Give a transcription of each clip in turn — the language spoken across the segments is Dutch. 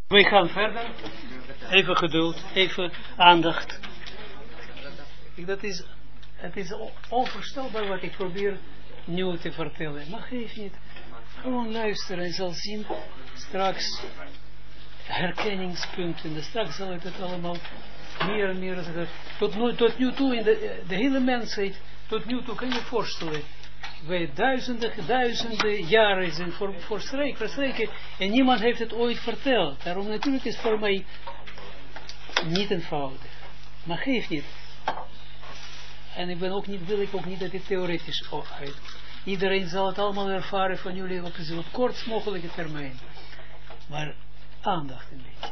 We gaan verder. Even geduld, even aandacht. Het is onvoorstelbaar wat ik probeer nu te vertellen. Maar geef niet. Gewoon luisteren en zal zien straks herkenningspunten. Straks zal ik het allemaal meer en meer. Tot nu toe in de hele mensheid, tot nu toe kan je voorstellen. Wij duizenden jaren zijn verstreken en niemand heeft het ooit verteld. Daarom natuurlijk is het voor mij niet eenvoudig. Maar geeft niet. En wil ik ook niet dat het theoretisch uit. Iedereen zal het allemaal ervaren van jullie op zo'n kort mogelijke termijn. Maar aandacht een beetje.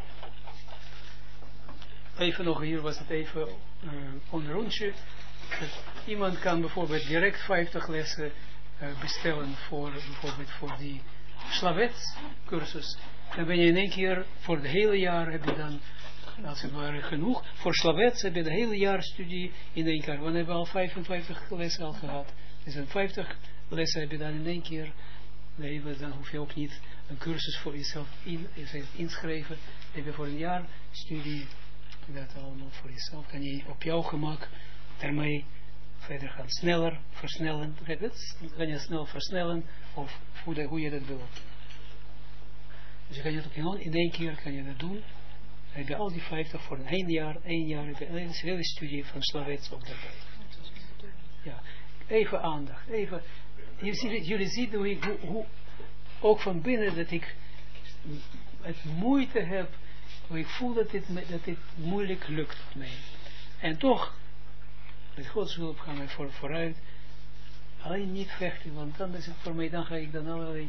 Even nog, hier was het even een rondje. Iemand kan bijvoorbeeld direct 50 lessen bestellen bijvoorbeeld voor die Slavets cursus. Dan ben je in één keer voor het hele jaar heb je dan, als het ware genoeg, voor Slavets heb je de hele jaar studie in één keer. Want we hebben al 55 lessen al gehad. Dus een 50 lessen heb je dan in één keer. Nee, dan hoef je ook niet een cursus voor jezelf inschrijven. Dan heb je voor een jaar studie. Dat allemaal voor jezelf. Kan je op jouw gemak daarmee verder gaan. Sneller, versnellen. Kan je snel versnellen. Of hoe je dat wil. Dus je kan het ook in één keer kan je dat doen. Dan heb je al die 50 voor een jaar heb je een hele studie van Slavets ook daarbij. Ja, even aandacht. Even. Jullie zien hoe ook van binnen dat ik het moeite heb. Ik voel dat dit moeilijk lukt mij. En toch, met Gods hulp gaan wij vooruit. Alleen niet vechten, want dan is het voor mij, dan ga ik dan allerlei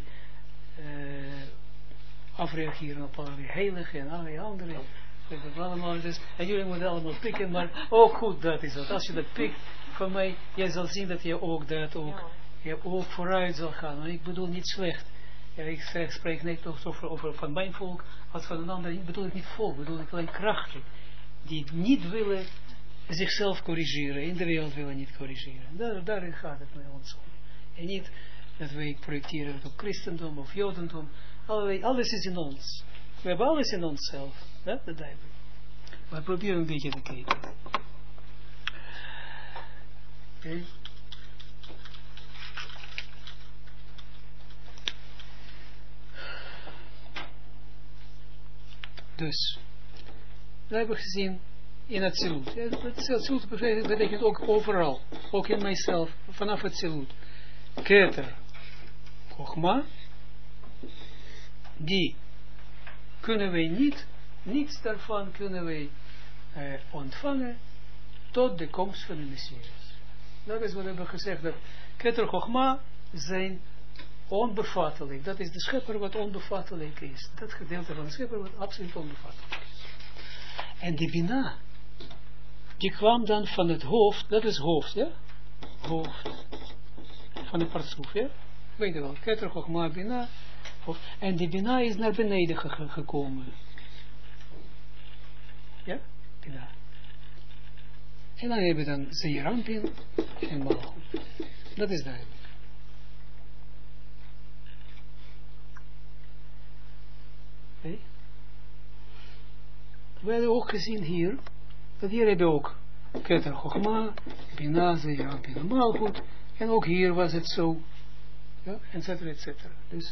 afreageren op allerlei heiligen en allerlei andere. En jullie moeten allemaal pikken, maar ook goed, dat is het. Als je dat pikt van mij, jij zal zien dat je ook je ook vooruit zal gaan. En ik bedoel niet slecht. Ja, ik spreek niet over van mijn volk als van een ander. Ik bedoel ik niet volk, bedoel ik alleen krachten. Die niet willen zichzelf corrigeren. In de wereld willen niet corrigeren. Daarin gaat het met ons om. En niet dat wij projecteren het op christendom of jodendom. Alles is in ons. We hebben alles in onszelf. Dat duidelijk. Maar probeer een beetje te kijken. Oké. Dus, dat hebben we gezien in het Zilut. Het Zilut betekent ook overal, ook in mijzelf, vanaf het Zilut. Keter, Chochma, die kunnen wij niets daarvan kunnen wij ontvangen tot de komst van de Messias. Dat is wat we hebben gezegd, dat Keter, Chochma zijn onbevattelijk. Dat is de schepper wat onbevattelijk is. Dat gedeelte van de schepper wat absoluut onbevattelijk is. En de Bina, die kwam dan van het hoofd, dat is hoofd, ja? Hoofd van de partsoef, ja? Weet je wel, Keter, Chochma, Bina. En de Bina is naar beneden gekomen. Ja? Bina. En dan hebben we dan Zeerampin en Malchut. Dat is duidelijk. Okay. We hebben ook gezien hier, dat hier hebben we ook Keter Chochma, Bina, Zeerampin en Malchut. En ook hier was het zo. Ja, et cetera, et cetera. Dus,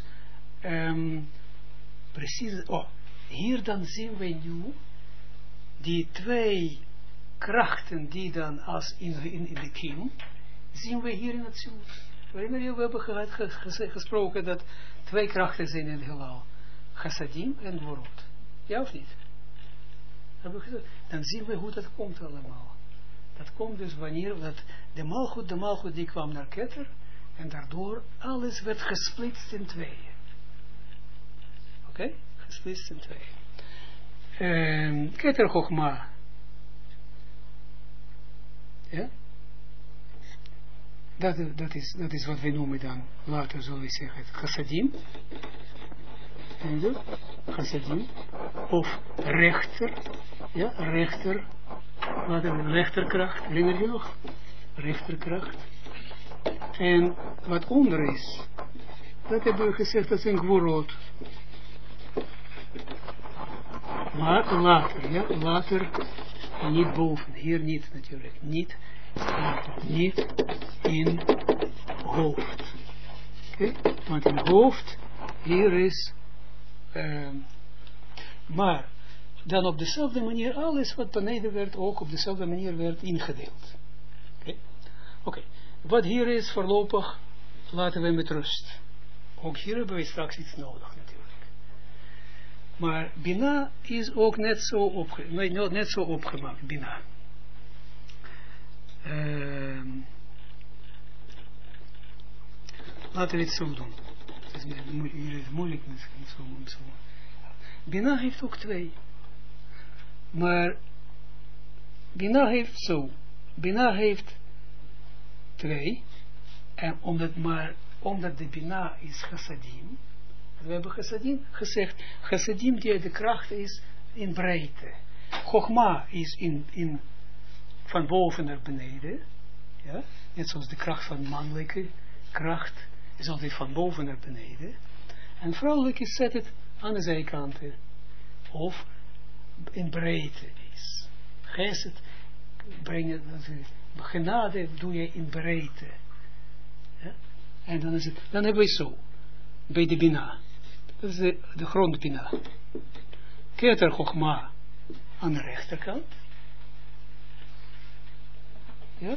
precies, hier dan zien we nu die twee krachten die dan als in de kiem, zien we hier in het Zilut. Herinner je, we hebben gesproken dat twee krachten zijn in het heelal. Chassadim en Gvorot. Ja of niet? Dan zien we hoe dat komt allemaal. Dat komt dus wanneer dat de Malchut die kwam naar Keter en daardoor alles werd gesplitst in tweeën. Oké? Gesplitst in tweeën. Keter Chochma. Ja? Dat is wat we noemen dan, later zullen we zeggen, Chassadim. Chassadim. Of rechter. Ja, rechter. Rechterkracht. Herinner je nog? Rechterkracht. En wat onder is, dat hebben we gezegd, dat is een Gvorot. Maar later, ja, later, niet boven, hier niet natuurlijk, niet in hoofd. Oké, want in hoofd, hier is, maar dan op dezelfde manier, alles wat beneden werd, ook op dezelfde manier werd ingedeeld. Oké. Wat hier is voorlopig, laten we met rust. Ook hier hebben we straks iets nodig natuurlijk. Maar Bina is ook net zo opgemaakt, Bina. Laten we het zo doen. Het is moeilijk misschien zo. Bina heeft ook 2. Maar Bina heeft 2. En omdat de Bina is chassadim. We hebben gezegd, chassadim die de kracht is in breedte. Chogma is in van boven naar beneden. Ja? Net zoals de kracht van mannelijke kracht is altijd van boven naar beneden. En vrouwelijke zet het aan de zijkanten. Of in breedte is. Geset brengen, genade doe je in breedte. Ja? En dan is het, dan hebben we zo. Bij de Bina. Dat is de grondbina. Keter Chochma aan de rechterkant. Ja.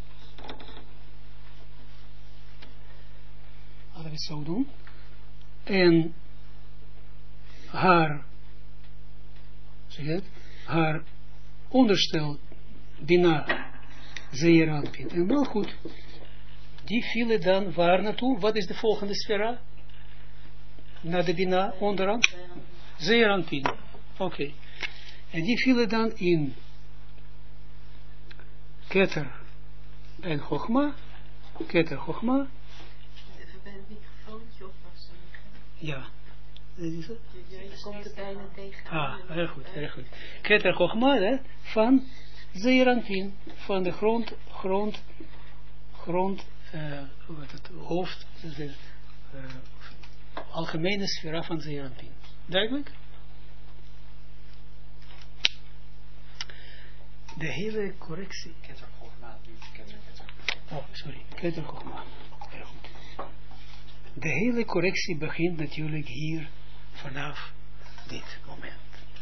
Laten we het zo doen. En haar, zeg je het, haar onderstel Bina Zeeranpin. En wel goed. Die vielen dan waar naartoe? Wat is de volgende sfera? Na de Bina onderaan? Zeeranpin. Oké. En die vielen dan in Keter en Chochma. Keter Chochma. Even bij het microfoontje oppassen. Ja. Je komt er bijna tegen. Heel goed, heel goed. Keter Chochma, van Zeeranpin. Van de hoofd, de algemene sfera van Zeeranpin. Duidelijk? De hele correctie. Keter Chochma, niet Keter. Oh, sorry. Keter Chochma. Heel goed. De hele correctie begint natuurlijk hier vanaf dit moment.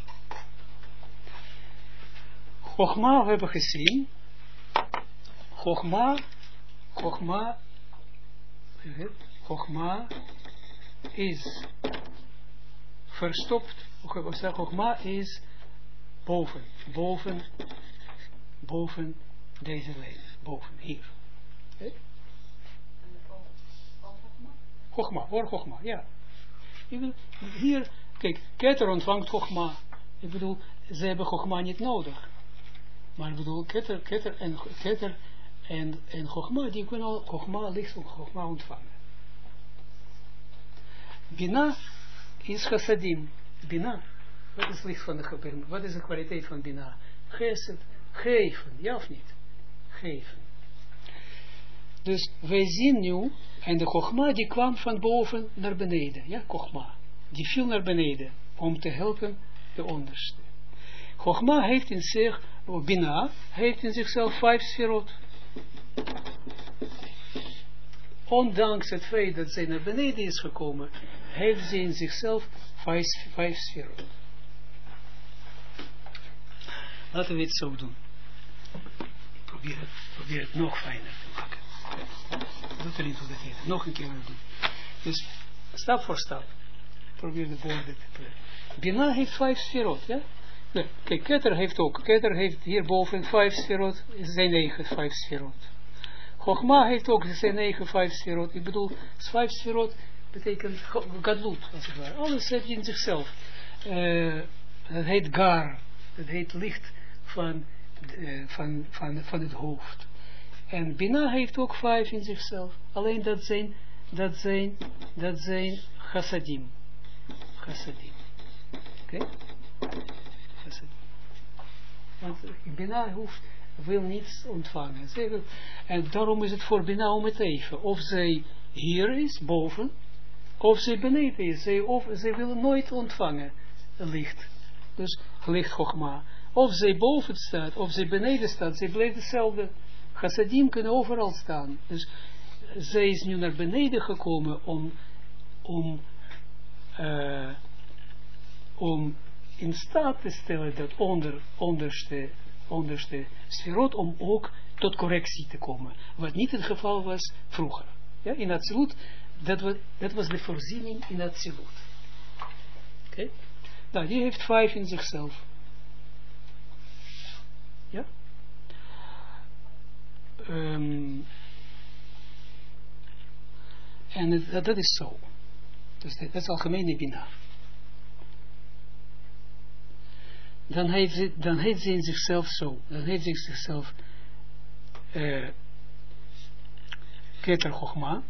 Chochma, we hebben gezien. Chochma is verstopt. Chochma is boven deze lijn. Boven, hier. Chochma, ja. Hier, kijk, Keter ontvangt Chochma. Ik bedoel, ze hebben Chochma niet nodig. Maar ik bedoel, Keter en Chochma, die kunnen Chochma, licht van Chochma ontvangen. Bina is chassadim. Bina, wat is licht van de Chassadim? Wat is de kwaliteit van Bina? Chesed, geven, ja of niet? Geven. Dus wij zien nu, en de Chochma die kwam van boven naar beneden, ja, Chochma, die viel naar beneden, om te helpen de onderste. Chochma heeft in zich, Bina, heeft in zichzelf 5 sferot. Ondanks het feit dat zij naar beneden is gekomen, heeft ze in zichzelf 5 sferot. Laten we het zo doen. Probeer het nog fijner te maken. Doe er niet hoe dat heet. Nog een keer doen. Dus stap voor stap. Probeer de woorden te plegen. Bina heeft 5 sferot, ja? Nee, kijk, Keter heeft hierboven 5 sferot, zijn eigen 5 sferot. Chochma heeft ook zijn eigen 5 sferot. Ik bedoel, 5 sferot betekent gadlut, als het ware. Alles heeft in zichzelf. Dat heet gar. Dat heet licht van het hoofd. En Bina heeft ook 5 in zichzelf. Alleen dat zijn chassadim. Chassadim. Oké? Chassadim. Want Bina wil niets ontvangen. En daarom is het voor Bina om het even. Of zij hier is, boven, of zij beneden is. Zij wil nooit ontvangen licht. dus licht Chogma. Of zij boven staat, of zij beneden staat, zij blijft hetzelfde. Chassadim kunnen overal staan. Dus zij is nu naar beneden gekomen om in staat te stellen dat onderste sferot, om ook tot correctie te komen. Wat niet het geval was vroeger. Ja, in Atsilut, dat was de voorziening in Atsilut. Oké? Nou, die heeft 5 in zichzelf. Ja? En dat is zo. Dus dat is algemene Bina. Dan heeft ze in zichzelf zo. Dan heeft ze in zichzelf Keter Chochma.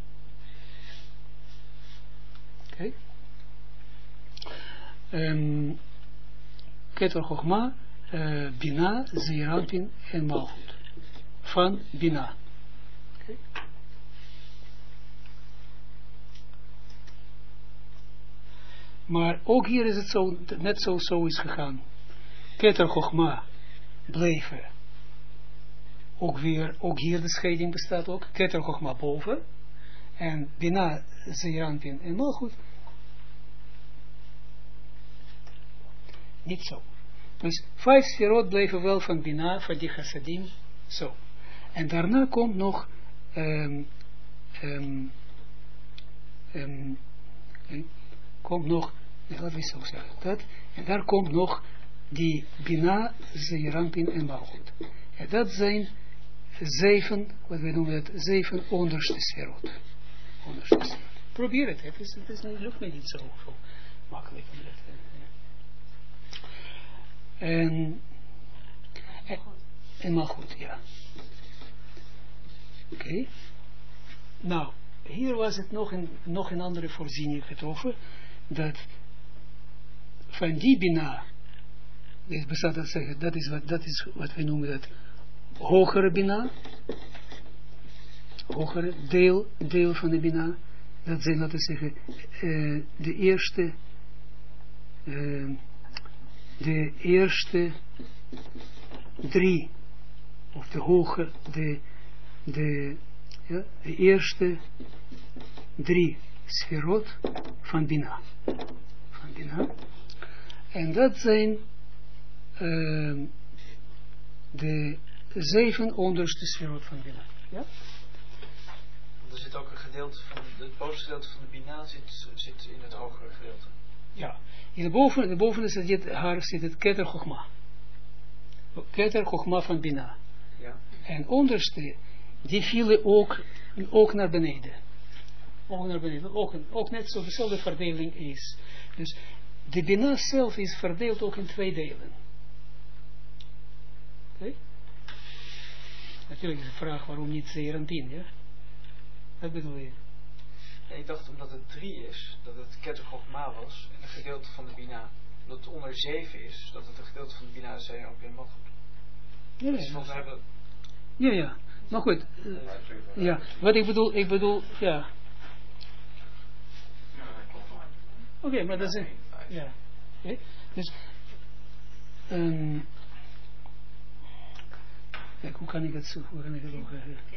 Oké. Keter Chochma, Bina, Zeeranpin en Malchut. Van Bina. Okay. Maar ook hier is het zo, net zo is gegaan. Keter Chochma bleven. Ook hier de scheiding bestaat ook. Keter Chochma boven. En Bina, Zeeranpin en Malchut. Niet zo. Dus 5 sferot bleven wel van Bina, van die chassadim, zo. En daarna komt nog laten we zo zeggen, dat, en daar komt nog die Bina, Zeeranpin en Malchut. En dat zijn 7, wat wij noemen dat, 7 onderste sferot. Probeer het, het lukt me niet zo makkelijk. En Malchut, ja. Oké. Nou, hier was het nog een andere voorziening getroffen, dat van die Bina, dit bestaat dat zeggen, dat is wat we noemen dat hogere Bina, hogere deel van de Bina, dat zijn, laten we zeggen, de eerste 3, of de hoge, de eerste 3 sferot van Bina. En dat zijn de 7 onderste sferot van Bina. Ja? Er zit ook een gedeelte van, het bovenste gedeelte van de Bina zit in het hogere gedeelte. Ja, in de boven zit het Keter Chochma. Keter Chochma van Bina. Ja. En onderste, die vielen ook naar beneden. Ook net zo dezelfde verdeling is. Dus de Bina zelf is verdeeld ook in 2 delen. Okay? Natuurlijk is de vraag waarom niet Zeeranpin, ja? Wat bedoel je? Ja, ik dacht omdat het 3 is, dat het Keter Chochma was, en een gedeelte van de Bina. Dat het onder 7 is, dat het een gedeelte van de Bina is, zei ook in Malchut. Ja. Maar goed. Ja, wat ik bedoel, ja. Oké, maar dat is ja. Okay. Dus, kijk, hoe kan ik het zo, hoe kan ik het ook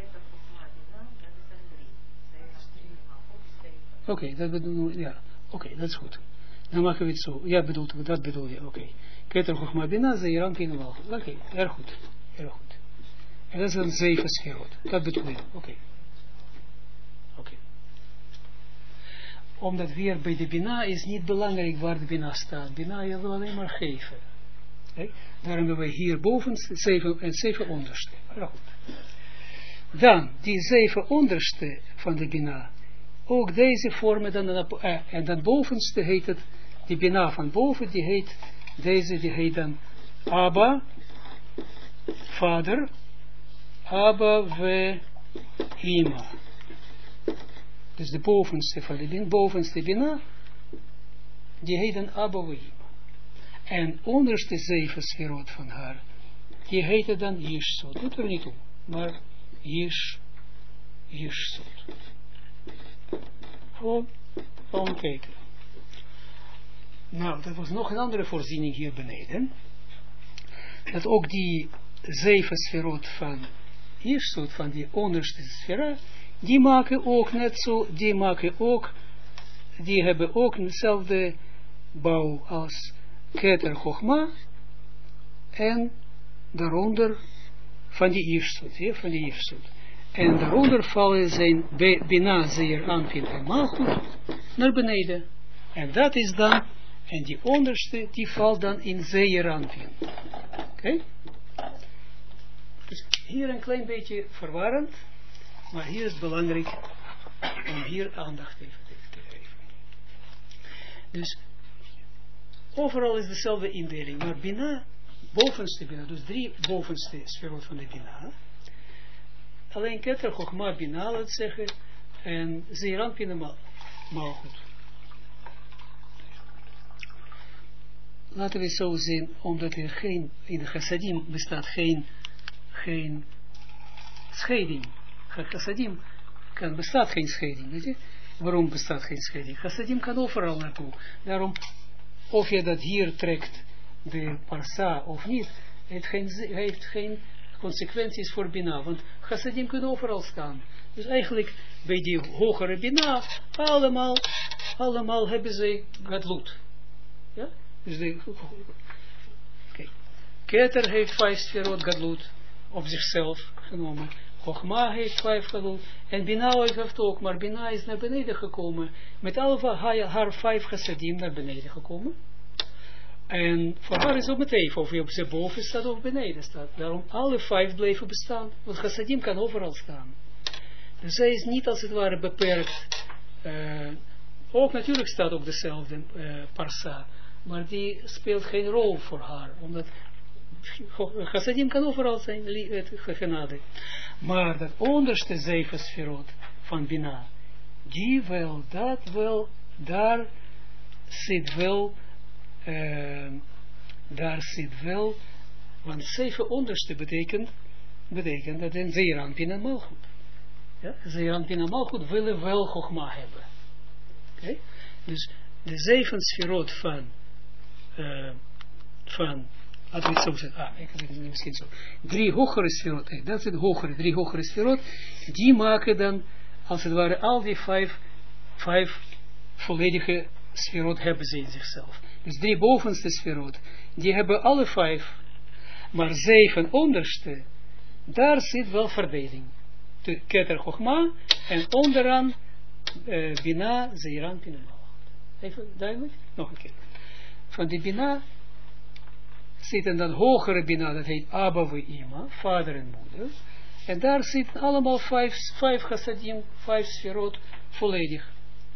Oké, dat bedoel ik, ja. Oké, dat is goed. Dan maken we het zo. Ja, dat bedoel je, oké. Keter Chochma Bina, Zeeranpin en Malchut. Oké, erg goed. En dat is een 7 sferot. Dat bedoel je, oké. Omdat weer bij de Bina is niet belangrijk waar de Bina staat. Bina je wil alleen maar geven. Daarom hebben we hier boven 7 onderste. Erg goed. Dan, die 7 onderste van de Bina. Ook deze vormen dan, en dan bovenste heet het, die Bina van boven, die heet dan Abba, vader, Abba we Ima. Dus de bovenste van de bovenste Bina, die heet dan Abba we Ima. En onderste 7 sferot van haar, die heette dan Yishsot. Doet er niet toe, maar Yishsot. Gewoon kijken. Nou, dat was nog een andere voorziening hier beneden. Dat ook die 7 sferot van Jirsut, van die onderste sfera, die maken ook net zo, die hebben ook dezelfde bouw als Keter Chochma en daaronder van die Jirsut, En daaronder vallen zijn Bina, Zeer, Anpin en Malchut naar beneden. En dat is dan, en die onderste, die valt dan in Zeer, Anpin. Oké? Dus hier een klein beetje verwarrend, maar hier is het belangrijk om hier aandacht even te geven. Dus overal is dezelfde indeling, maar Bina, bovenste Bina, dus 3 bovenste sferot van de Bina, alleen Keter, Chochma, Bina, laat zeggen, en Zeeran, Pina, Malchut. Laten we zo zien, omdat er geen, in de Chassadim bestaat geen scheiding. Chassadim bestaat geen scheiding, weet je? Waarom bestaat geen scheiding? Chassadim kan overal naartoe. Daarom, of je dat hier trekt, de parsa of niet, heeft geen consequenties voor Bina, want Chassadim kunnen overal staan. Dus eigenlijk, bij die hogere Bina, allemaal hebben ze gadlut. Ja? Dus Keter heeft 5 sferot gadlut, op zichzelf genomen. Chochma heeft 5 gadlut, en Bina heeft ook, maar Bina is naar beneden gekomen, met haar 5 chassadim naar beneden gekomen. En voor haar is ook met even, of je op ze boven staat of beneden staat. Daarom alle 5 bleven bestaan, want chassadim kan overal staan. Dus zij is niet als het ware beperkt, ook natuurlijk staat op dezelfde parsa, maar die speelt geen rol voor haar, omdat chassadim kan overal zijn, het genade. Maar dat onderste 7 sferot van Bina, die wel, dat wel, daar zit wel, want 7 onderste betekent dat een Zeeran, Pina, Malchut. Ja? Zeeran, Pina, Malchut willen wel Chochma hebben. Okay? Dus de 7 sferot laten we het zo zeggen, ik heb het misschien zo, 3 hogere sferot, dat zijn hogere, 3 hogere sferot, die maken dan, als het ware, al die 5 volledige sferot hebben ze in zichzelf. Dus 3 bovenste sferot, die hebben alle 5, maar 7 onderste, daar zit wel verdeling. De Keter Chochma, en onderaan Bina, Zeeran, Pina, Malchut. Even duidelijk? Nog een keer. Van die Bina zitten dan hogere Bina, dat heet Abba we Ima, vader en moeder. En daar zitten allemaal 5 chassadim, 5 sferot volledig.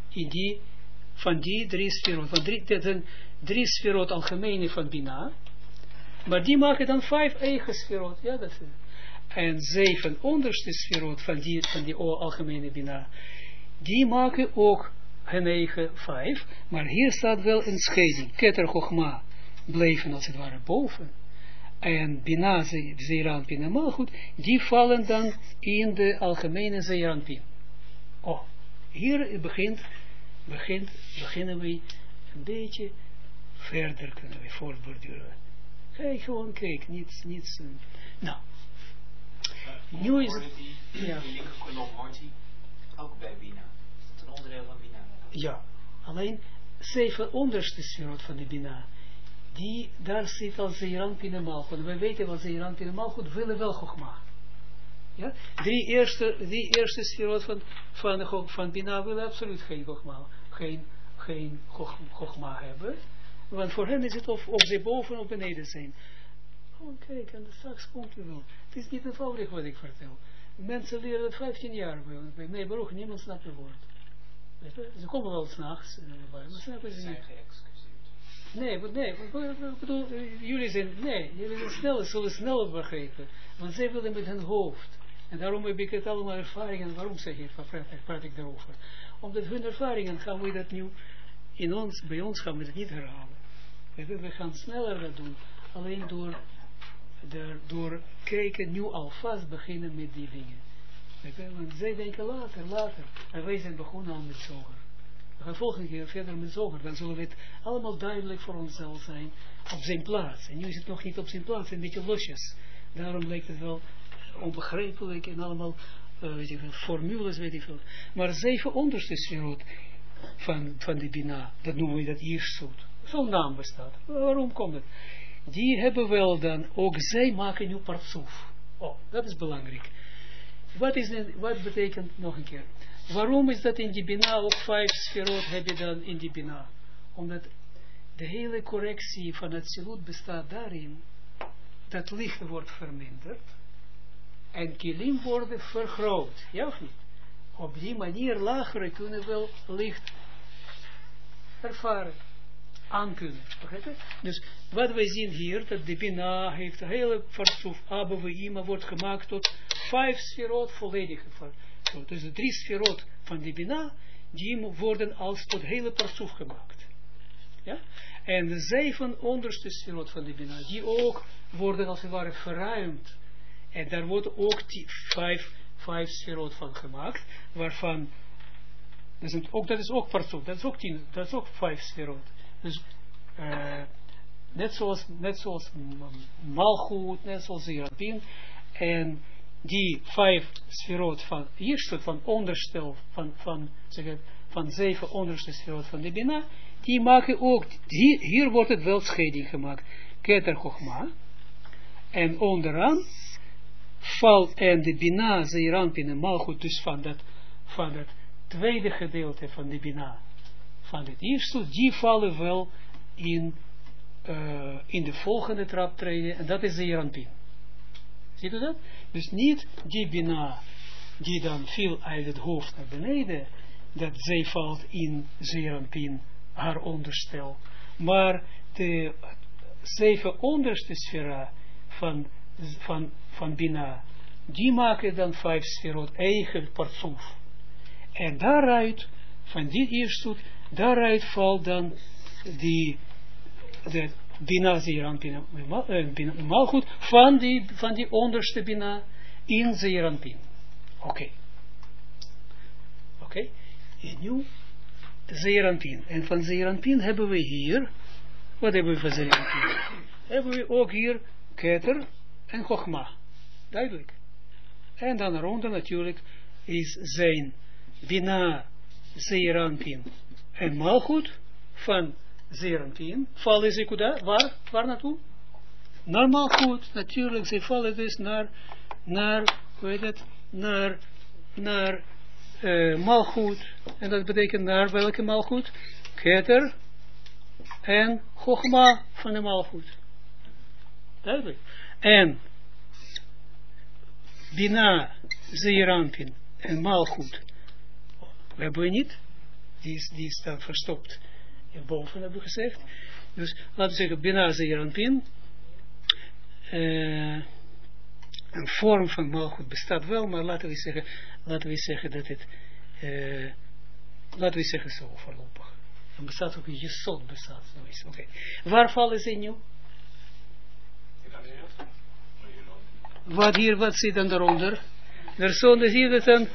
Van die 3 sferot. Van 3 sferot algemene van Bina. Maar die maken dan 5 eigen sferot. Ja, dat is het. En 7 onderste sferot van die algemene Bina. Die maken ook hun eigen 5. Maar hier staat wel een scheiding. Keter Chochma bleven als het ware boven. En Bina, Zeeran, Pina, Malchut, die vallen dan in de algemene Zeeran, Pin. Oh, hier beginnen we een beetje verder kunnen we voortborduren. Kijk, niets. Nou. Nu is het... Ja. Die linkerkolom hoort hij ook bij Bina. Is dat een onderdeel van Bina? Ja, alleen 7 onderste sferot van de Bina. Daar zit al Zeeran, Pina, Malchut. We weten wat Zeeran, Pina, Malchut willen wel Chochma. Ja? 3 eerste sferot van Bina willen absoluut geen Chochma. Geen Chochma hebben. Want voor hen is het of ze boven of beneden zijn. Gewoon kijk, en straks komt het wel. Het is niet eenvoudig wat ik vertel. Mensen leren dat 15 jaar bij mij, Baruch, niemand snapt het woord. Ze komen wel 's nachts, maar snappen ze niet. Nee, ik bedoel, jullie zijn zullen sneller begrijpen, want zij willen met hun hoofd. En daarom heb ik het allemaal ervaringen, waarom zeg ik, praat ik daarover? Omdat hun ervaringen gaan we dat nu, bij ons gaan we dat niet herhalen. We gaan sneller dat doen, alleen door kijken, nu alvast beginnen met die dingen. Want zij denken later, en wij zijn begonnen al met zoger. We gaan volgende keer verder met Zoger. Dan zullen we het allemaal duidelijk voor onszelf zijn op zijn plaats. En nu is het nog niet op zijn plaats, een beetje losjes. Daarom lijkt het wel onbegrijpelijk en allemaal weet ik veel, formules, weet ik veel. Maar 7 onderste sferot van de Bina, dat noemen we dat Jirsut. Zo'n naam bestaat. Waarom komt het? Die hebben wel dan, ook zij maken nu partsoef. Oh, dat is belangrijk. Wat betekent, nog een keer, waarom is dat in die Bina ook 5 sferot heb je dan in die Bina? Omdat de hele correctie van het Zilut bestaat daarin, dat licht wordt verminderd, en kilim worden vergroot, ja of niet? Op die manier lagere kunnen wel licht ervaren, aankunnen. Dus wat wij zien hier, dat de Bina heeft een hele partsoef, Abba Ve'ima wordt gemaakt tot 5 sferot volledig. Dus de 3 sferot van de Bina, die worden als tot hele partsoef gemaakt. Ja? En de 7 onderste sferot van de Bina, die ook worden als het ware verruimd. En daar wordt ook 5 sferot van gemaakt, waarvan, dat is ook partsoef, dat is ook 10, dat is ook 5 sferot. Dus net zoals Malchut, net zoals Zerapin, en die 5 sferot van eerste, van onderstel, van 7 onderste sferot van de Bina, die maken ook, hier wordt het wel scheiding gemaakt, Keter Chochma, en onderaan valt, en de Bina, Zeeranpin en Malchut, dus van het tweede gedeelte van de Bina, van het eerste, die vallen wel in de volgende traptreden, en dat is Zeeranpin. Ziet u dat? Dus niet die Bina, die dan viel uit het hoofd naar beneden, dat zij valt in Zeeranpin, haar onderstel, maar de 7 onderste sfera van Bina, die maken dan 5 sferot eigen partsoef. En daaruit, van dit eerste, daaruit valt dan de Bina Zeeranpin Malchut van die onderste Bina in Zeeranpin. Oké. En nu Zeeranpin. En van Zeeranpin hebben we hier, wat hebben we van Zeeranpin? Hebben we ook hier Keter en Chochma. Duidelijk. En dan eronder natuurlijk is zijn Bina, Zeeranpin en Malchut van Zeeranpin. Vallen ze kuda? Waar naartoe? Naar Malchut. Natuurlijk, ze vallen dus naar hoe heet het? Naar Malchut. En dat betekent naar welke Malchut? Keter en Chochma van de Malchut. Duidelijk. En Bina, Zeeranpin en Malchut hebben we niet. Die is dan verstopt. Hierboven hebben we gezegd. Dus laten we zeggen, Bina, Zeeranpin. Een vorm van Malchut bestaat wel, maar laten we zeggen dat het laten we zeggen zo voorlopig. Dan bestaat ook een jesod bestaat. Okay. Waar vallen ze nu? Wat zit dan daaronder? Er stonden hier dan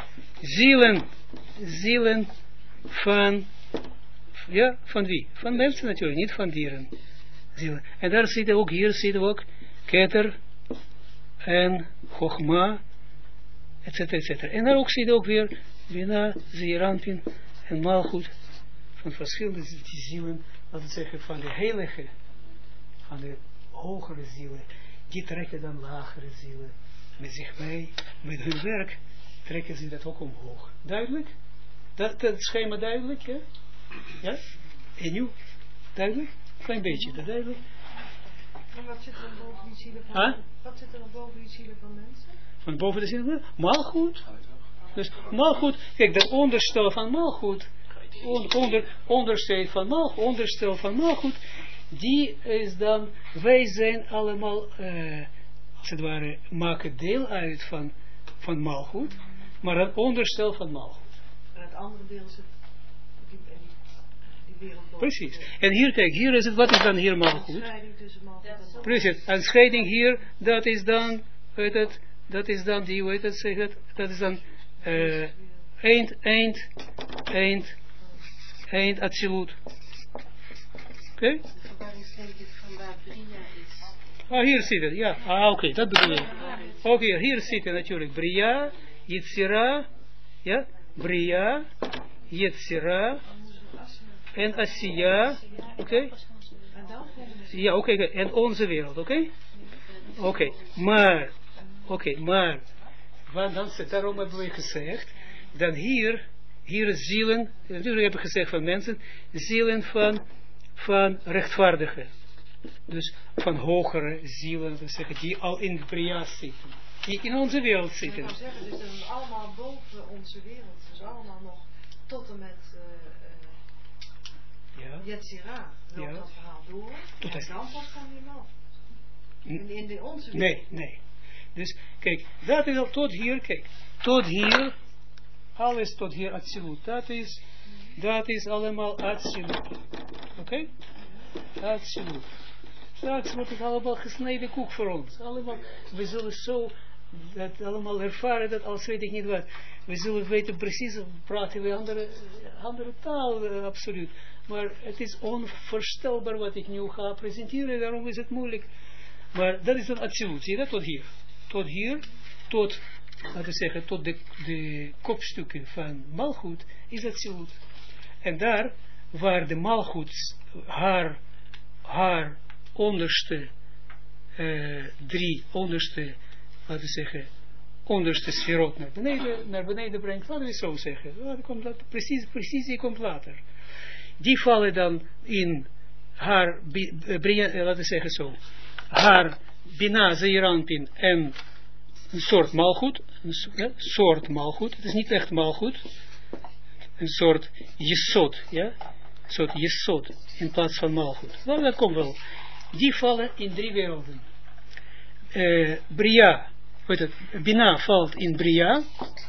zielen van, ja, van wie? Van mensen natuurlijk, niet van dieren. Zielen. En daar zitten ook, hier zitten ook Keter en Chochma, etc. En daar ook zitten ook weer Bina, Zeeranpin en Malchut, van verschillende die zielen, laten we zeggen, van de heilige, van de hogere zielen. Die trekken dan lagere zielen met zich mee, met hun werk trekken ze dat ook omhoog. Duidelijk? Dat schema duidelijk, ja? Ja? En nu? Duidelijk? Klein beetje, dat duidelijk? En wat zit er boven die zielen van Wat zit er boven die zielen van mensen? Van boven de zielen? Malchut. Dus Malchut, kijk, dat onderstel van Malchut, onderstel van Malchut, die is dan, wij zijn allemaal, als het ware, maken deel uit van Malchut, maar het onderstel van Malchut. En het andere deel zit die wereld boven. Precies. En hier, kijk, hier is het, wat is dan hier Malchut? Een scheiding tussen Malchut en Malchut. Precies. Een scheiding hier, dat is dan, weet het, dat is dan, die, weet het, zeg het, dat is dan, eind eind Atsilut. Oké? De verwarringsteken van waar Bria is. Ah, hier zit het, ja. Ah, oké, dat bedoel ik. Oké, hier zit het natuurlijk. Bria, Yetzira, ja. Bria, Yetzira en Asiya. Oké? Ja, oké, en onze wereld, oké? Oké, maar, want daarom hebben we gezegd, dan hier zielen, natuurlijk hebben we gezegd van mensen, zielen van rechtvaardigen. Dus van hogere zielen, die al in de Bria zitten. Die in onze wereld zitten. Ik kan zeggen, dus dat is allemaal boven onze wereld. Dus allemaal nog tot en met Yetzira. Loopt dat verhaal door. En dan pas kan die nog. In onze wereld. Nee. Dus kijk, dat is al tot hier, kijk. Tot hier, alles tot hier Atsilut. Dat is allemaal Atsilut. Oké? Atsilut. Straks wordt het allemaal gesneden koek voor ons. Allemaal, we zullen zo dat allemaal ervaren, dat als weet ik niet wat. We zullen weten precies, praten we andere taal, absoluut. Maar het is onvoorstelbaar wat ik nu ga presenteren, daarom is het moeilijk. Maar dat is een Atsilut, zie je dat? Tot hier. Tot hier, laten we zeggen, tot de kopstukken van Malchut is Atsilut. En daar, waar de Malchut haar onderste, drie onderste, laten we zeggen, onderste sferot naar beneden brengt, laten we zo zeggen. Precisie komt later. Die vallen dan in haar, laten we zeggen zo, haar Bina, Zeeranpin en een soort Malchut, het is niet echt Malchut, een soort Yesod, ja, een soort Yesod in plaats van Malchut. Nou, dat komt wel. Die vallen in drie werelden. Bria, Bina valt in Bria.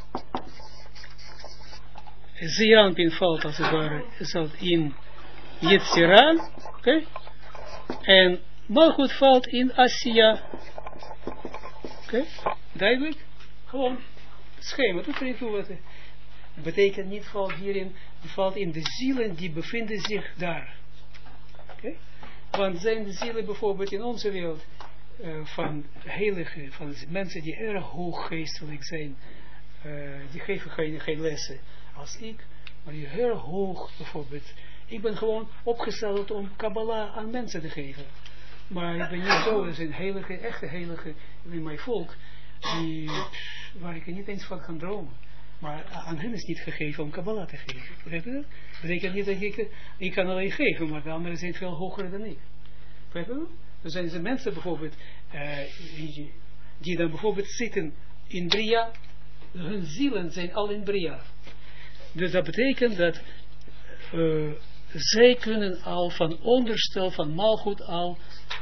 Zeeranpin valt als het ware in Yetzira. Okay? En Malchut valt in Asiya. Oké? Duidelijk? Gewoon schema. Doet er niet toe wat. Betekent niet valt hierin, valt in de zielen die bevinden zich daar. Oké? Want zijn de zielen bijvoorbeeld in onze wereld van heiligen, van mensen die erg hooggeestelijk zijn, die geven geen lessen als ik, maar die heel hoog bijvoorbeeld. Ik ben gewoon opgesteld om Kabbalah aan mensen te geven. Maar ik ben niet zo, er zijn heilige, echte heiligen in mijn volk, waar ik er niet eens van kan dromen. Maar aan hen is niet gegeven om Kabbalah te geven. Begrijp je dat? Dat betekent niet dat ik kan alleen geven, maar de anderen zijn veel hoger dan ik. Begrijp je dat? Er zijn ze mensen bijvoorbeeld, die dan bijvoorbeeld zitten in Bria, hun zielen zijn al in Bria. Dus dat betekent dat zij kunnen al van onderstel van Malchut al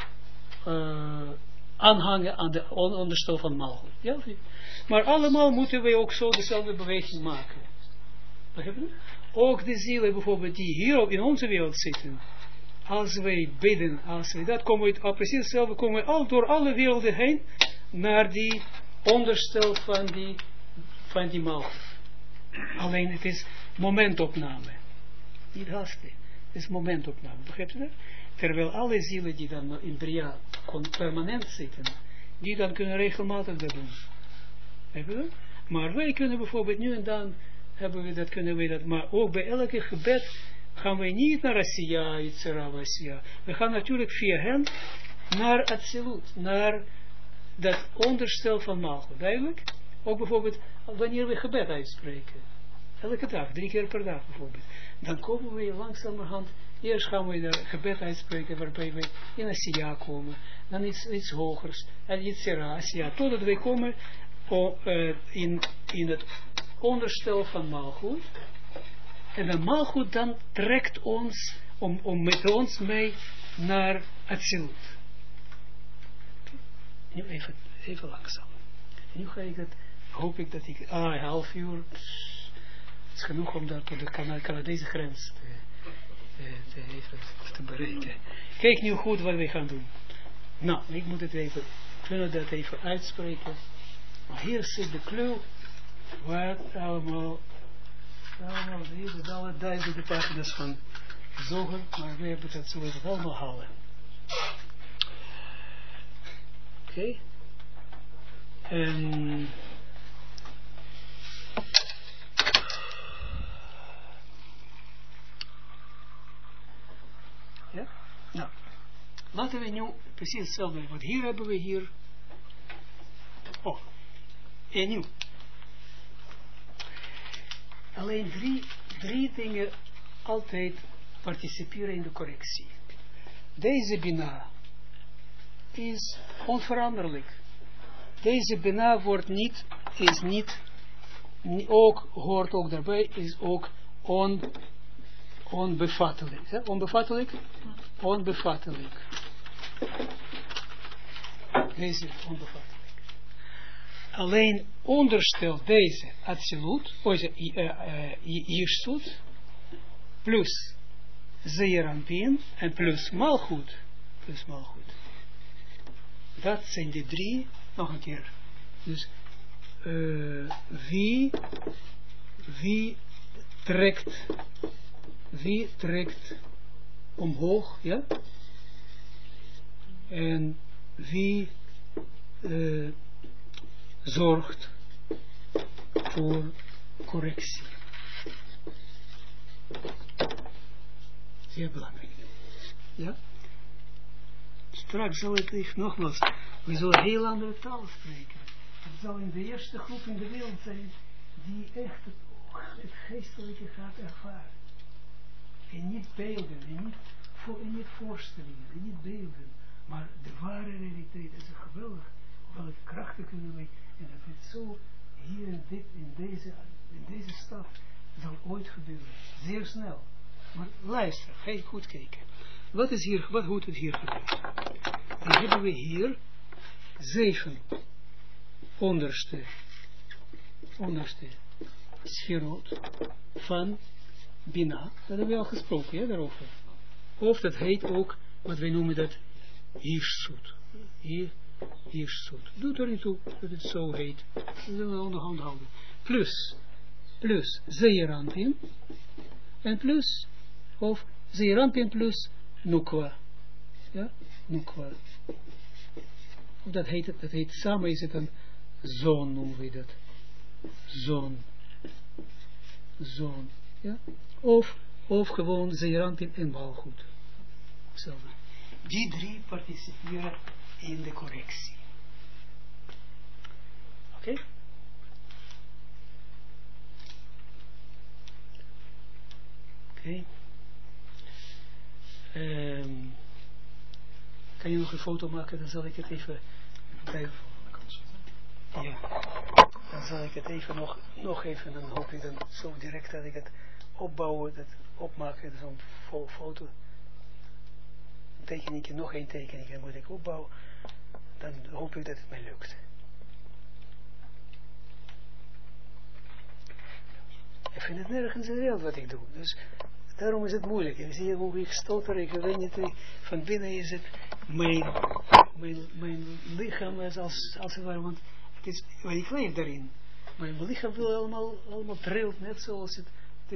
aanhangen aan de onderstel van Malchut. Ja, maar allemaal moeten wij ook zo dezelfde beweging maken. Begrijp je? Ook de zielen bijvoorbeeld die hier in onze wereld zitten. Als wij bidden, dat komen we al precies hetzelfde, komen we al door alle werelden heen naar die onderstel van die Malchut. Alleen het is momentopname. Niet hasten. Het is momentopname. Begrijp je dat? Terwijl alle zielen die dan in Bria permanent zitten, die dan kunnen regelmatig dat doen. Begrijp je dat? Maar wij kunnen bijvoorbeeld nu en dan kunnen we dat, maar ook bij elke gebed gaan wij niet naar Asiya, Yitzhara, Asiya. We gaan natuurlijk via hen naar Atsilut, naar dat onderstel van Malchut. Duidelijk? Ook bijvoorbeeld wanneer we gebed uitspreken. Elke dag, 3 keer per dag bijvoorbeeld. Dan komen we langzamerhand, eerst gaan we de gebed uitspreken waarbij we in Asiya komen. Dan iets hogers. En Yitzhara, Asiya. Totdat we komen in het onderstel van Malchut. En dan Malchut dan trekt ons, om met ons mee naar Atsilut. Nu even langzaam. Nu ga ik het, hoop ik dat ik, een half uur, het is genoeg om daar tot de Canadese grens te bereiken. Kijk nu goed wat we gaan doen. Nou, ik moet het even, kunnen dat even uitspreken. Maar hier zit de clue, wat allemaal allemaal, deze alle duizenden pagina's van Zoger, maar we hebben dat, zullen het allemaal halen. Oké. Ja? Nou, laten we nu precies hetzelfde, want hier hebben we hier, en nu. Alleen drie dingen altijd participeren in de correctie. Deze bina is onveranderlijk. Deze bina hoort ook daarbij, is ook onbevattelijk. Ja? Onbevattelijk? Onbevattelijk. Deze is onbevattelijk. Alleen onderstel deze absoluut, Jirsut, plus Zeeranpien en plus Malchut. Dat zijn de drie, nog een keer. Dus wie trekt omhoog, ja? En wie zorgt voor correctie. Zeer belangrijk. Ja? Straks zal het nogmaals, we zullen heel andere taal spreken. Het zal in de eerste groep in de wereld zijn die echt het geestelijke gaat ervaren. En niet beelden, en niet voorstellingen, en niet beelden, maar de ware realiteit is geweldig. Welke krachten kunnen wij, en dat het zo hier in deze stad zal ooit gebeuren. Zeer snel. Maar luister, ga je goed kijken. Wat moet het hier gebeuren? Dan hebben we hier 7 onderste sferot van Bina. Dat hebben we al gesproken, ja, daarover. Of dat heet ook, wat wij noemen dat, Jirsut. Jirsut. Doet er niet toe dat het zo heet. Dat zullen we onderhand houden. Plus Zeeranpien. En plus, of Zeeranpien plus Nukwa. Ja, Nukwa. Dat heet samen is het een zoon, noemen we dat. Zoon. Ja? Of gewoon Zeeranpien en Malchut. Hetzelfde. Die 3 participeren in de correctie. Oké? Oké. Kan je nog een foto maken? Dan zal ik het even bij. Ja. Dan zal ik het even nog even, dan hoop ik dan zo direct dat ik het opbouwen, dat opmaken, zo'n foto. Tekening, nog één tekening, dan moet ik opbouwen. Dan hoop ik dat het mij lukt. Ik vind het nergens reëel wat ik doe. Dus daarom is het moeilijk. Je ziet hoe ik stotter, ik weet niet, van binnen is het mijn lichaam is als het ware, want het is, ik leef daarin. Mijn lichaam wil allemaal trilt, net zoals het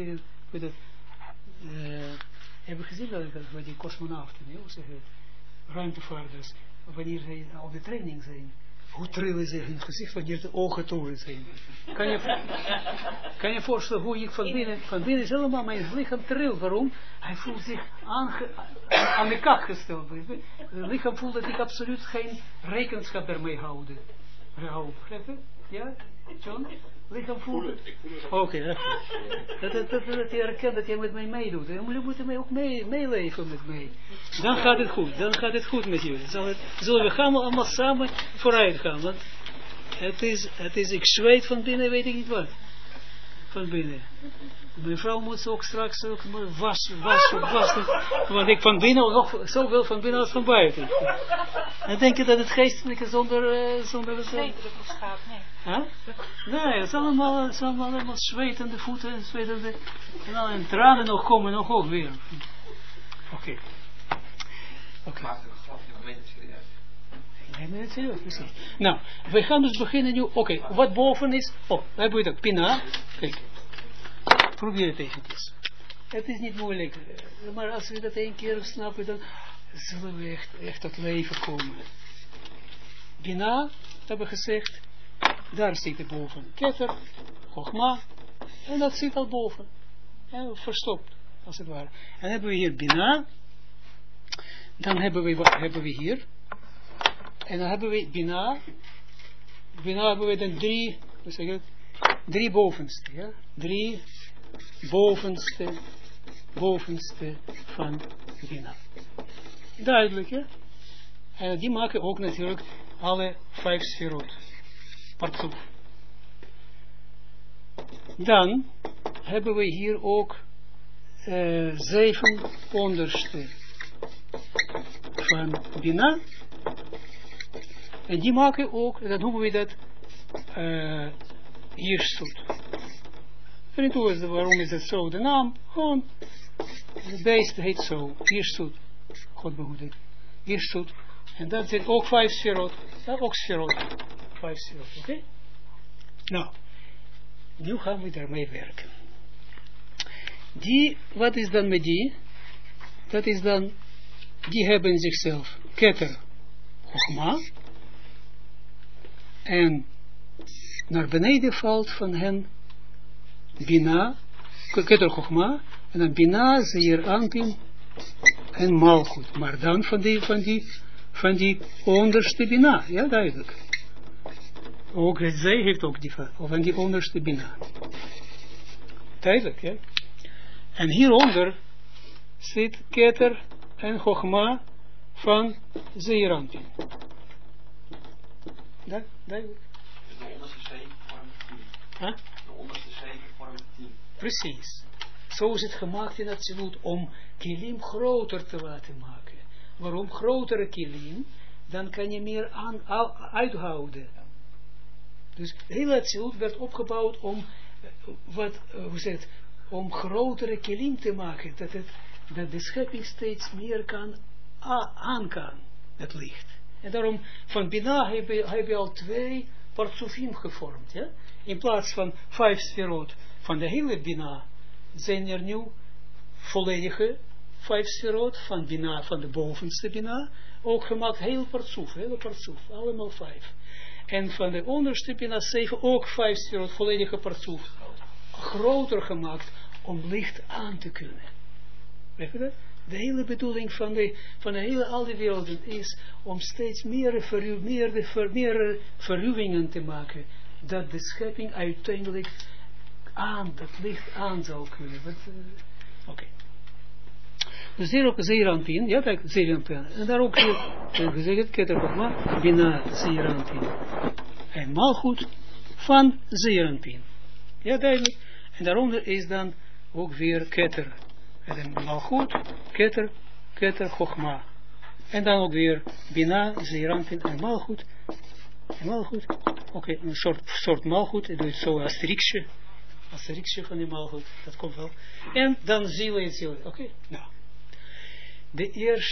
hebben gezien dat bij die cosmonauten, ruimtevaarders, wanneer zij op de training zijn, hoe trillen ze hun gezicht wanneer de ogen toe zijn. Kan je voorstellen hoe ik van binnen is helemaal mijn lichaam trilt. Waarom? Hij voelt zich aan de kak gesteld. Het lichaam voelt dat ik absoluut geen rekenschap daarmee hou. Begrijp je? Ja, John? Lichaam voelt het. Oké, dat je herkent dat je met mij meedoet. Je moet mij ook meeleven met mij. Dan gaat het goed met jullie. Zullen we allemaal samen vooruit gaan. Want het is, ik zweet van binnen, weet ik niet wat. Van binnen. Mijn vrouw moet ze ook straks ook wassen. Want ik van binnen nog zoveel van binnen als van buiten. En denk je dat het geestelijke zonder nee. Huh? Nee, het is allemaal zwetende voeten, en tranen nog komen nog ook weer. Oké. Nee, het serieus, precies. Nou, we gaan dus beginnen nu. Oké, wat boven is. We hebben dat Pina. Kijk. probeer het eventjes. Het is niet moeilijk, maar als we dat 1 keer snappen, dan zullen we echt tot leven komen. Bina, hebben we gezegd, daar zit er boven Keter, Chogma, en dat zit al boven. En verstopt, als het ware. En dan hebben we hier Bina, dan hebben we, wat hebben we hier? En dan hebben we Bina hebben we dan 3, hoe zeg je, 3 bovenste, ja? 3 bovenste van Bina. Duidelijk, ja? En die maken ook natuurlijk alle 5 sferot. Partsoef. Dan hebben we hier ook 7 onderste van Bina. En die maken ook, dat noemen we dat Jirsut. En ik weet waarom is dat zo, de naam, gewoon, de beest heet zo, Jirsut. God behoede. Jirsut. En dat zit ook 5 sferot. Dat ook sferot. 5 sferot, oké? Nou, nu gaan we daarmee werken. Die, wat is dan met die? Dat is dan, die hebben in zichzelf Keter, Chogma. En naar beneden valt van hen Bina, Keter, Chogma. En dan Bina, Zeir Anpin en Malchut. Maar dan van die onderste Bina. Ja, duidelijk. Ook zij heeft ook die van die onderste Bina. Duidelijk, ja. En hieronder zit Keter en Chogma van Zeir Anpin. Duidelijk. De onderste 7 vormt 10. Huh? De onderste 7 vormt 10. Precies. Zo is het gemaakt in Atsilut om kilim groter te laten maken. Waarom grotere kilim? Dan kan je meer uithouden. Dus heel Atsilut werd opgebouwd om om grotere kilim te maken. Dat de schepping steeds meer aan kan. Het licht. En daarom van Bina heb je al 2 partsofim gevormd. Ja? In plaats van 5 sferot van de hele Bina zijn er nu volledige 5 sferot van Bina, van de bovenste Bina, ook gemaakt heel partsoef, allemaal 5. En van de onderste Bina 7 ook 5 sferot, volledige partsoef, groter gemaakt om licht aan te kunnen. Weet je dat? De hele bedoeling van de hele oude wereld is om steeds meer verruwingen te maken, dat de schepping uiteindelijk dat licht aan zou kunnen. Oké. Dus hier ook Zeir Anpin, ja, kijk, Zeir Anpin. En daar ook gezegd, Keter Chogma, Bina Zeir Anpin. En Malchut van Zeir Anpin. Ja, duidelijk. En daaronder is dan ook weer Keter. En Malchut, Keter Chogma. En dan ook weer Bina, Zeir Anpin en Malchut. En Malchut, oké, een soort Malchut, ik doe het zo asterixje van die Malchut, dat komt wel. En dan ziel. Oké, nou. De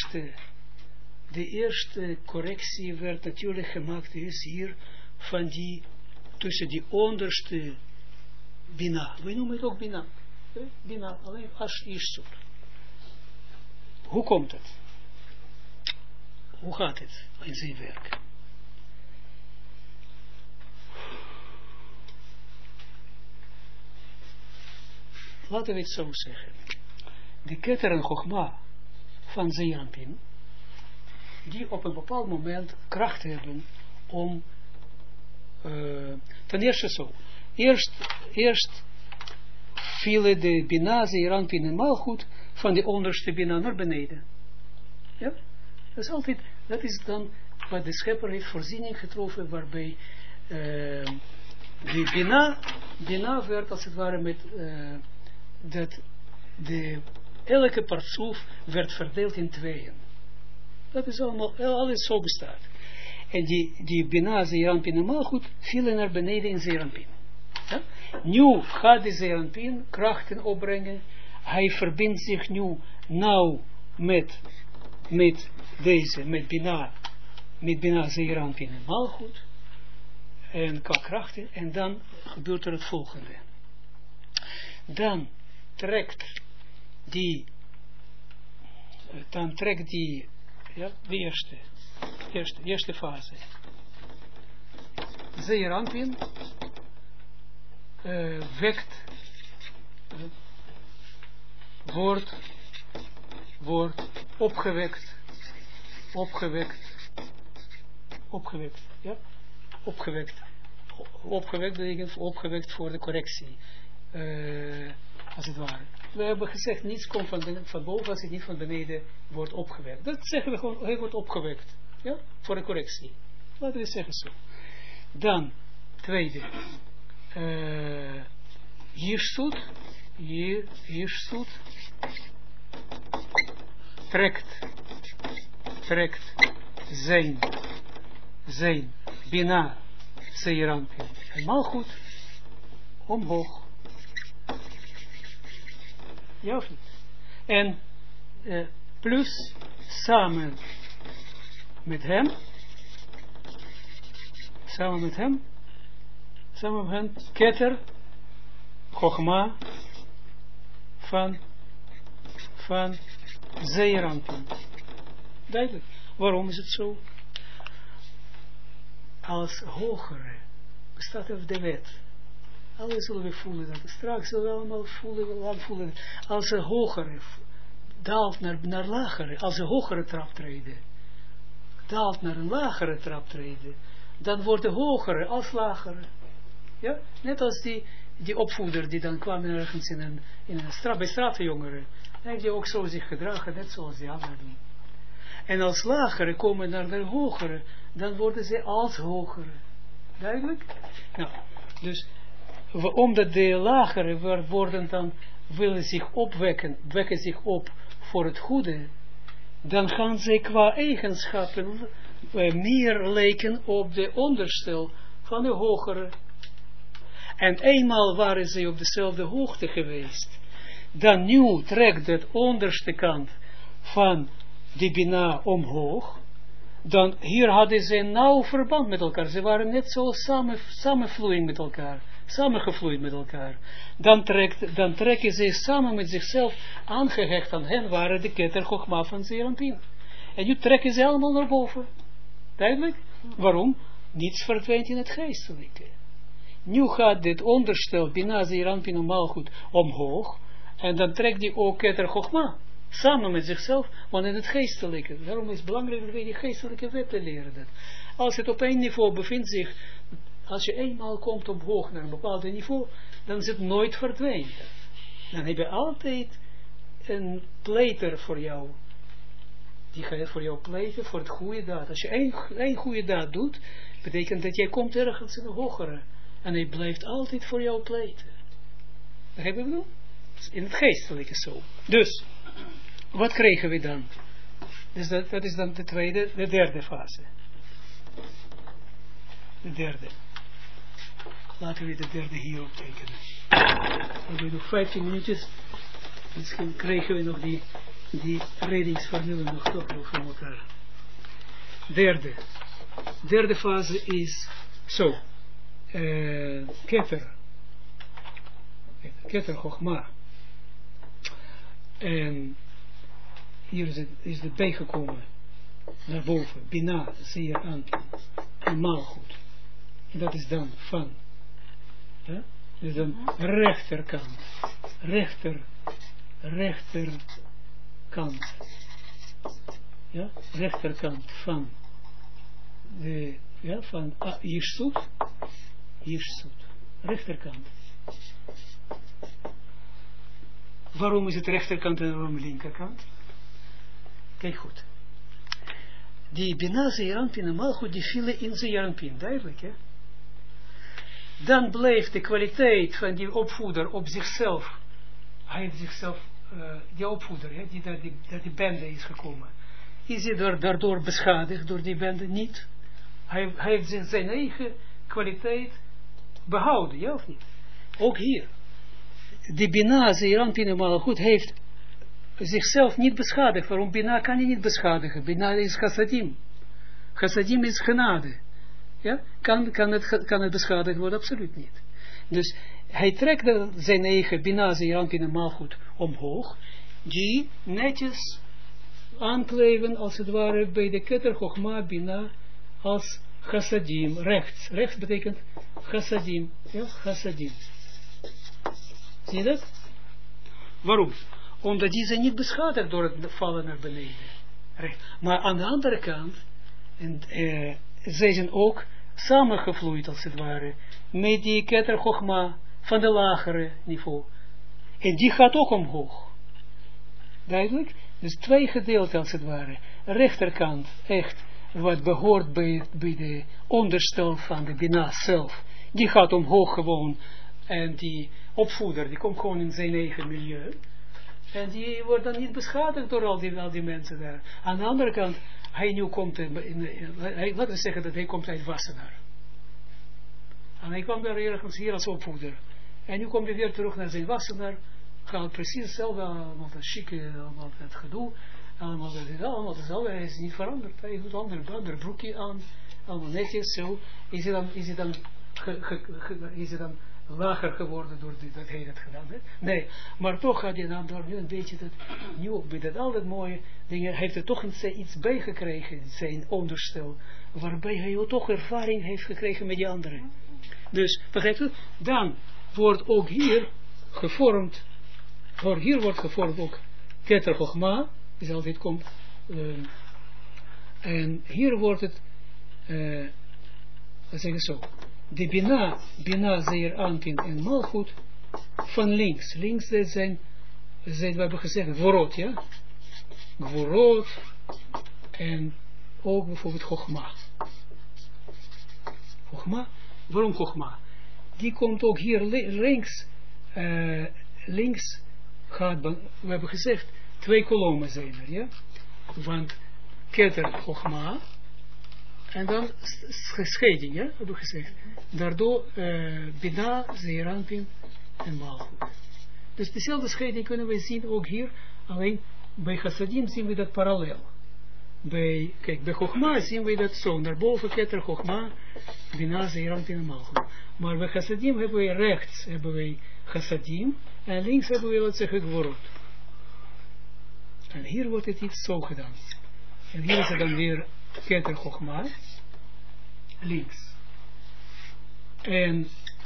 eerste correctie werd natuurlijk gemaakt, is hier van tussen die onderste Bina. We noemen het ook Bina. Bina, alleen als Jirsut. Hoe komt het? Hoe gaat het in zijn werk? Laten we het zo zeggen. De Keter en Chogma van Zeir Anpin, die op een bepaald moment kracht hebben om, ten eerste zo, eerst vielen de Bina, Zeir Anpin en Malchut van de onderste Bina naar beneden. Ja? Dat is altijd, dat is dan wat de schepper heeft voorziening getroffen, waarbij de Bina werd als het ware met dat elke partsoef werd verdeeld in 2. Dat is allemaal, alles zo bestaat. En die Bina, Zeir Anpin en Malchut vielen naar beneden in Zeir Anpin. Ja? Nu gaat de Zeir Anpin krachten opbrengen. Hij verbindt zich nu nauw met Bina, Zeir Anpin en Malchut. En qua krachten. En dan gebeurt er het volgende. Dan trekt die, ja, de eerste fase. Zeeranpin wekt, wordt opgewekt, ja, opgewekt betekent opgewekt voor de correctie, als het ware. We hebben gezegd, niets komt van boven als het niet van beneden wordt opgewekt. Dat zeggen we gewoon, hij wordt opgewekt, ja, voor de correctie. Laten we zeggen zo. Dan, tweede, Jirsut, trekt, zijn, Bina, Zeeranpin, en Malchut, omhoog. Ja of niet? En plus, samen met hem, Keter, Chochma, van Zeeranpin. Duidelijk. Waarom is het zo? Als hogere bestaat er de wet. Alles zullen we voelen dat. Straks zullen we allemaal voelen. Als een hogere daalt naar lagere, als een hogere traptreden daalt naar een lagere traptreden, dan wordt de hogere als lagere. Ja? Net als die opvoeder die dan kwam ergens bij stratenjongeren. Dan heeft hij ook zo zich gedragen, net zoals die anderen doen. En als lagere komen naar de hogere, dan worden ze als hogere. Duidelijk? Nou, dus omdat de lagere worden dan, willen zich wekken zich op voor het goede, dan gaan ze qua eigenschappen meer lijken op de onderstel van de hogere. En eenmaal waren ze op dezelfde hoogte geweest, dan nu trekt het onderste kant van die Bina omhoog, dan hier hadden ze een nauw verband met elkaar. Ze waren net zo samengevloeid met elkaar. Dan trekken ze samen met zichzelf, aangehecht aan hen, waren de Keter Chochma van Zeeranpin. En nu trekken ze allemaal naar boven. Duidelijk? Waarom? Niets verdwijnt in het geestelijke. Nu gaat dit onderstel, Bina Zeeranpin en Malchut, omhoog. En dan trekt die ook Keter Chochma. Samen met zichzelf, want in het geestelijke. Daarom is het belangrijk dat we die geestelijke wetten leren. Dat. Als het op één niveau bevindt zich, als je eenmaal komt omhoog naar een bepaald niveau, dan is het nooit verdwenen. Dan heb je altijd een pleiter voor jou. Die gaat voor jou pleiten voor het goede daad. Als je één goede daad doet, betekent dat jij komt ergens in een hogere. En hij blijft altijd voor jou pleiten. Dat hebben we doen? In het geestelijke zo. Dus, wat kregen we dan? Dus dat is dan de derde fase. De derde. Laten we de derde hier optekenen. We hebben nog 15 minuutjes. Misschien krijgen we nog die redingsformule nog toch nog van elkaar. Derde fase is zo. Keter Chochma. En hier is het bijgekomen. Naar boven. Bina, Zeeranpin. En Malchut. En dat is dan van. Ja? Dus dan rechterkant. Rechterkant. Ja? Rechterkant van de, ja, van Jirsut. Rechterkant. Waarom is het rechterkant en waarom linkerkant? Kijk goed. Die Bina Zeeranpin en Malchut, die vielen in Zeeranpin, duidelijk, hè? Dan bleef de kwaliteit van die opvoeder op zichzelf, hij heeft zichzelf, die opvoeder, hè, die bende is gekomen, is hij daardoor beschadigd door die bende? Niet. Hij heeft zijn eigen kwaliteit behouden, ja of niet? Ook hier. Die Bina, Zeeranpin en Malchut heeft zichzelf niet beschadigd. Waarom? Bina kan je niet beschadigen. Bina is chassadim. Chassadim is genade. Ja? Kan het beschadigd worden? Absoluut niet. Dus hij trekt zijn eigen Bina, Zeeranpin en Malchut omhoog, die netjes aankleven, als het ware, bij de Keter Chochma Bina, als chassadim, rechts. Rechts betekent chassadim. Ja, chassadim. Zie je dat? Waarom? Omdat die zijn niet beschadigd door het vallen naar beneden. Recht. Maar aan de andere kant, zij zijn ook samengevloeid, als het ware, met die Keter Chochma van de lagere niveau. En die gaat ook omhoog. Duidelijk? Dus twee gedeelten, als het ware. Rechterkant, echt, wat behoort bij de onderstel van de Bina zelf. Die gaat omhoog gewoon. En die opvoeder, die komt gewoon in zijn eigen milieu. En die wordt dan niet beschadigd door al die mensen daar. Aan de andere kant, hij nu komt, laten we zeggen dat hij komt uit Wassenaar. En hij kwam daar ergens hier als opvoeder. En nu komt hij weer terug naar zijn Wassenaar. Gaat precies hetzelfde, allemaal dat chique, allemaal dat gedoe. Allemaal hetzelfde, hij is niet veranderd. Hij doet ander broekje aan. Allemaal netjes, zo. Is hij dan lager geworden door dat hij dat gedaan heeft? Nee, maar toch gaat hij dan door nu een beetje dat, nieuw, met dat al dat mooie dingen, heeft er toch iets bijgekregen, zijn onderstel, waarbij hij toch ervaring heeft gekregen met die anderen. Dus, begrijpt u? Dan wordt ook hier gevormd, hier wordt gevormd ook Keter Chochma, is altijd komt, en hier wordt het, wat zeg ik zo, de Bina, Zeer Anpin en Malchut van links. Links zijn we hebben gezegd, Gvorot, ja? Gvorot en ook bijvoorbeeld Chochma. Chochma, waarom Chochma? Die komt ook hier links gaat, we hebben gezegd, 2 kolommen zijn er, ja? Want Keter Chochma en dan scheiding, ja, heb ik gezegd. Daardoor Bina, Zeeranpin en Malchut. Dus dezelfde scheiding kunnen we zien ook hier, alleen bij Chassadim zien we dat parallel. Bij Chochma zien we dat zo, naar boven Keter Chochma, Bina, Zeeranpin en Malchut. Maar bij Chassadim hebben we rechts, Chassadim, en links hebben we, wat zeg ik, Gvorot. En hier wordt het iets zo gedaan. En hier is het dan weer Keter Chochma, links. En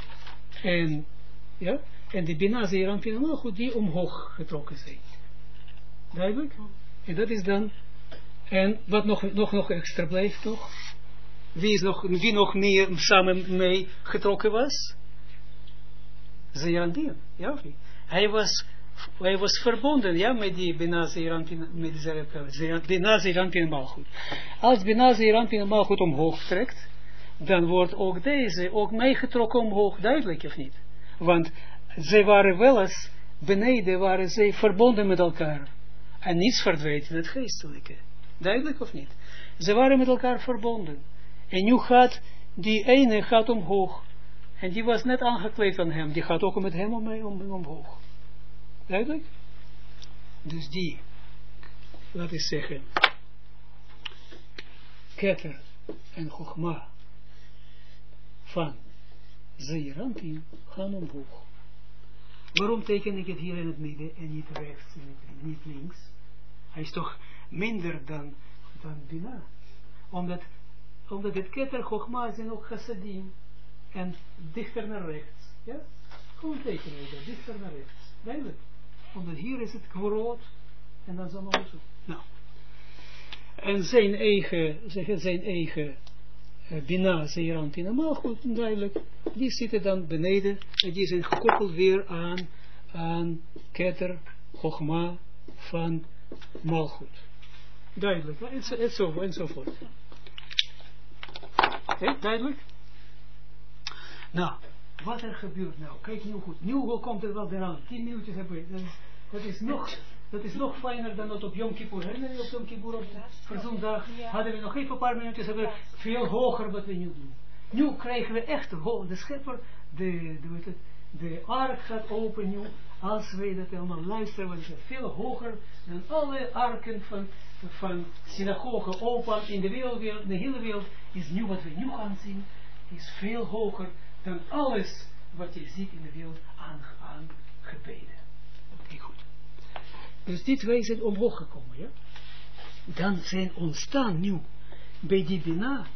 de Bina, Zeeranpin en Malchut, die omhoog getrokken zijn. Duidelijk? En dat is dan, en wat nog extra blijft nog, wie nog meer samen mee getrokken was? Zeeranpin, ja of niet? Hij was verbonden, ja, met die Bina, Zeeranpin, met Bina, Zeeranpin en Malchut. Als Bina, Zeeranpin en Malchut omhoog trekt, dan wordt ook deze ook meegetrokken omhoog, duidelijk of niet? Want zij waren wel eens, beneden waren zij verbonden met elkaar. En niets verdwijnt in het geestelijke. Duidelijk of niet? Ze waren met elkaar verbonden. En nu gaat die ene gaat omhoog. En die was net aangekleed aan hem. Die gaat ook met hem omhoog. Duidelijk? Dus die, laat ik zeggen, Keter en Chochma van Zeeranpin gaan omhoog. Waarom teken ik het hier in het midden en niet rechts en niet links? Hij is toch minder dan Bina. Omdat het Keter Chochma zijn ook Chassadim en dichter naar rechts. Ja? Gewoon tekenen we dat, dichter naar rechts. Duidelijk. Omdat hier is het Gvorot en dan zo. Nou. En zijn eigen Bina, Zeeranpin en Malchut, duidelijk, die zitten dan beneden en die zijn gekoppeld weer aan Keter, Chochma van Malchut. Duidelijk, enzovoort. Okay, duidelijk? Nou, wat er gebeurt nou? Kijk nu goed. Nu komt het wel eraan. 10 minuutjes hebben we. Dat is nog fijner dan dat op Yom Kippur. Herinner je op Yom Kippur op Verzoendag? Hadden we nog even een paar minuutjes, hebben we veel hoger wat we nu doen. Nu krijgen we echt de schepper, de ark gaat open nu, als wij dat allemaal luisteren, want het is veel hoger dan alle arken van synagogen open in de hele wereld is nu wat we nu gaan zien, is veel hoger dan alles wat je ziet in de wereld aangebeden. Oké, goed. Dus die twee zijn omhoog gekomen, ja. Dan zijn ontstaan nu bij die Bina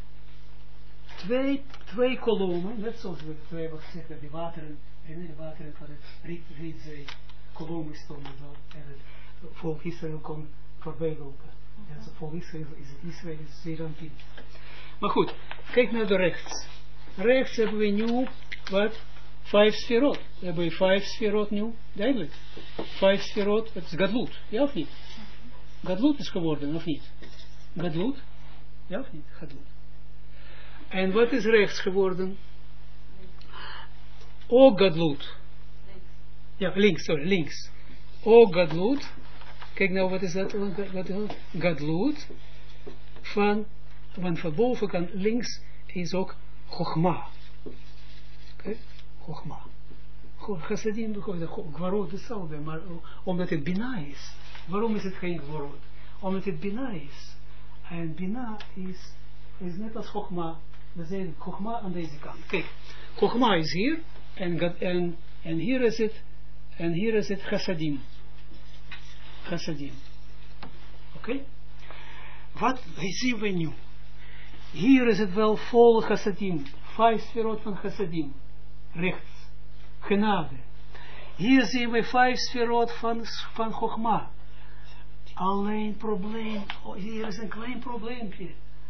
twee kolommen, net zoals we hebben gezegd dat de wateren van het Rietzee kolommen stonden zo, en het volk Israël kon voorbij lopen. En het volk Israël is het Israël, is Zeranpin. Maar goed, kijk naar de rechts. Rechts hebben we nu, wat? 5 sferot. We hebben 5 sferot nu, duidelijk. 5 sferot, het is Gadlut, ja of niet? Gadlut is geworden, of niet? Gadlut, ja of niet? Gadlut. En wat is rechts geworden? O Gadlut. Ja, links, sorry, links. O Gadlut. Kijk nou, wat is dat? Gadlut. Want van bovenkant links is ook Chochma. Oké? Chochma. Chassadim, Gvarot hetzelfde, maar omdat het Bina is. Waarom is het geen Gvarot? Omdat het Bina is. En Bina is net als Chochma. We zijn Chochma aan deze kant. Kijk, Chochma is hier, en hier is het Chassadim. Chassadim. Oké? Wat zien we nu? Hier is het wel vol Chassadim. 5 sferot van Chassadim. Rechts. Genade. Hier zien we 5 sferot van Chochma. Alleen probleem. Oh, hier is een klein probleempje.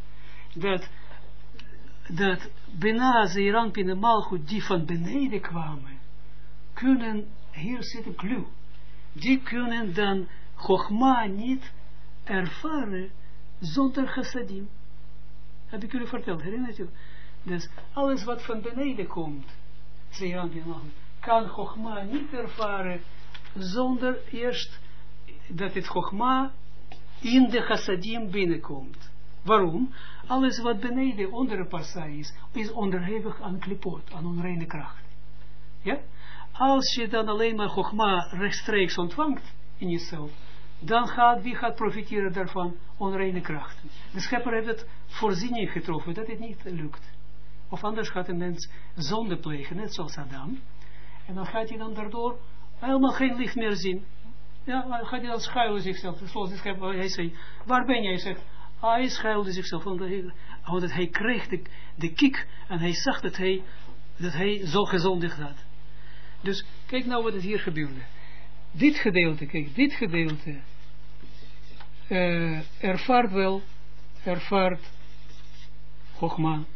Dat Bina, Zeranpin en Malchut, die van beneden kwamen, kunnen, hier zit een clue, die kunnen dan Chochma niet ervaren zonder Chassadim. Heb ik jullie verteld, herinnert u? Dus alles wat van beneden komt, Zeranpin en Malchut, kan Chochma niet ervaren zonder eerst dat het Chochma in de Chassadim binnenkomt. Waarom? Alles wat beneden onder de parsa is onderhevig aan klipot, aan onreine kracht. Ja? Als je dan alleen maar Chochma rechtstreeks ontvangt in jezelf, dan wie gaat profiteren daarvan? Onreine krachten. De schepper heeft het voorziening getroffen dat het niet lukt. Of anders gaat een mens zonde plegen, net zoals Adam. En dan gaat hij dan daardoor helemaal geen licht meer zien. Ja, dan gaat hij dan schuilen zichzelf. Zoals de schepper, hij zei, waar ben jij? Hij zegt, hij schuilde zichzelf, omdat hij kreeg de kiek en hij zag dat hij zo gezondigd had. Dus kijk nou wat er hier gebeurde. Dit gedeelte ervaart Chochma.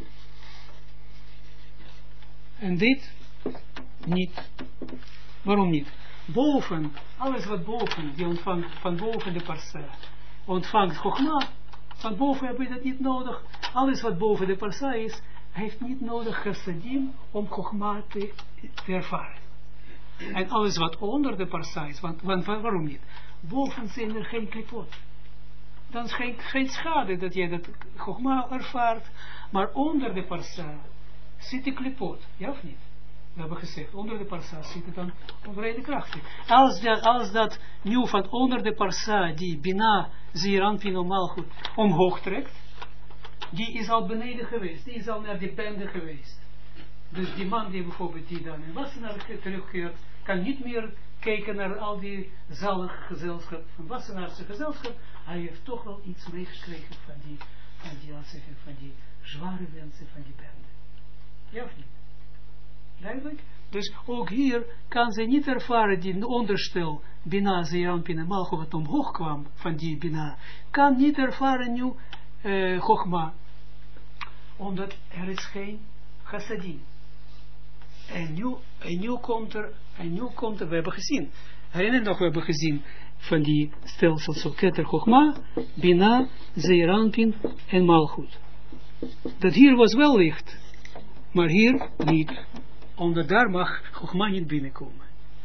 En dit niet. Waarom niet? Boven, alles wat boven, die ontvangt van boven de parsa, ontvangt Chochma. Van boven heb je dat niet nodig. Alles wat boven de parsa is, heeft niet nodig Chassadim om Chochma te ervaren. En alles wat onder de parsa is, want waarom niet? Boven zijn er geen klipot. Dan is geen schade dat jij dat Chochma ervaart, maar onder de parsa zit de klipot, ja of niet? We hebben gezegd, onder de parsa zitten dan onreine krachten. Als dat nu van onder de parsa, die Bina, Zeranpin en Malchut, omhoog trekt, die is al beneden geweest, die is al naar de bende geweest. Dus die man die bijvoorbeeld die dan in Wassenaar terugkeert, kan niet meer kijken naar al die zalige gezelschap, van Wassenaarse gezelschap, hij heeft toch wel iets meegekregen van die zware wensen van die bende. Ja of niet? Duidelijk? Dus ook hier kan zij niet ervaren die onderstel Bina, Zeranpin en Malchut wat omhoog kwam van die Bina, kan niet ervaren nu Chochma, omdat er is geen Chassadim. En nu komt er, we hebben gezien, herinner nog, we hebben gezien van die stelsel zo, Keter Chochma, Bina, Zeranpin en Malchut. Dat hier was wel licht, maar hier niet. Omdat daar mag Chochma niet binnenkomen.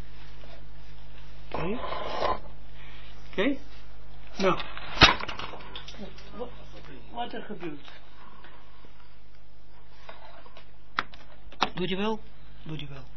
Oké? Nou. Wat er gebeurt. Doe je wel? Doe je wel.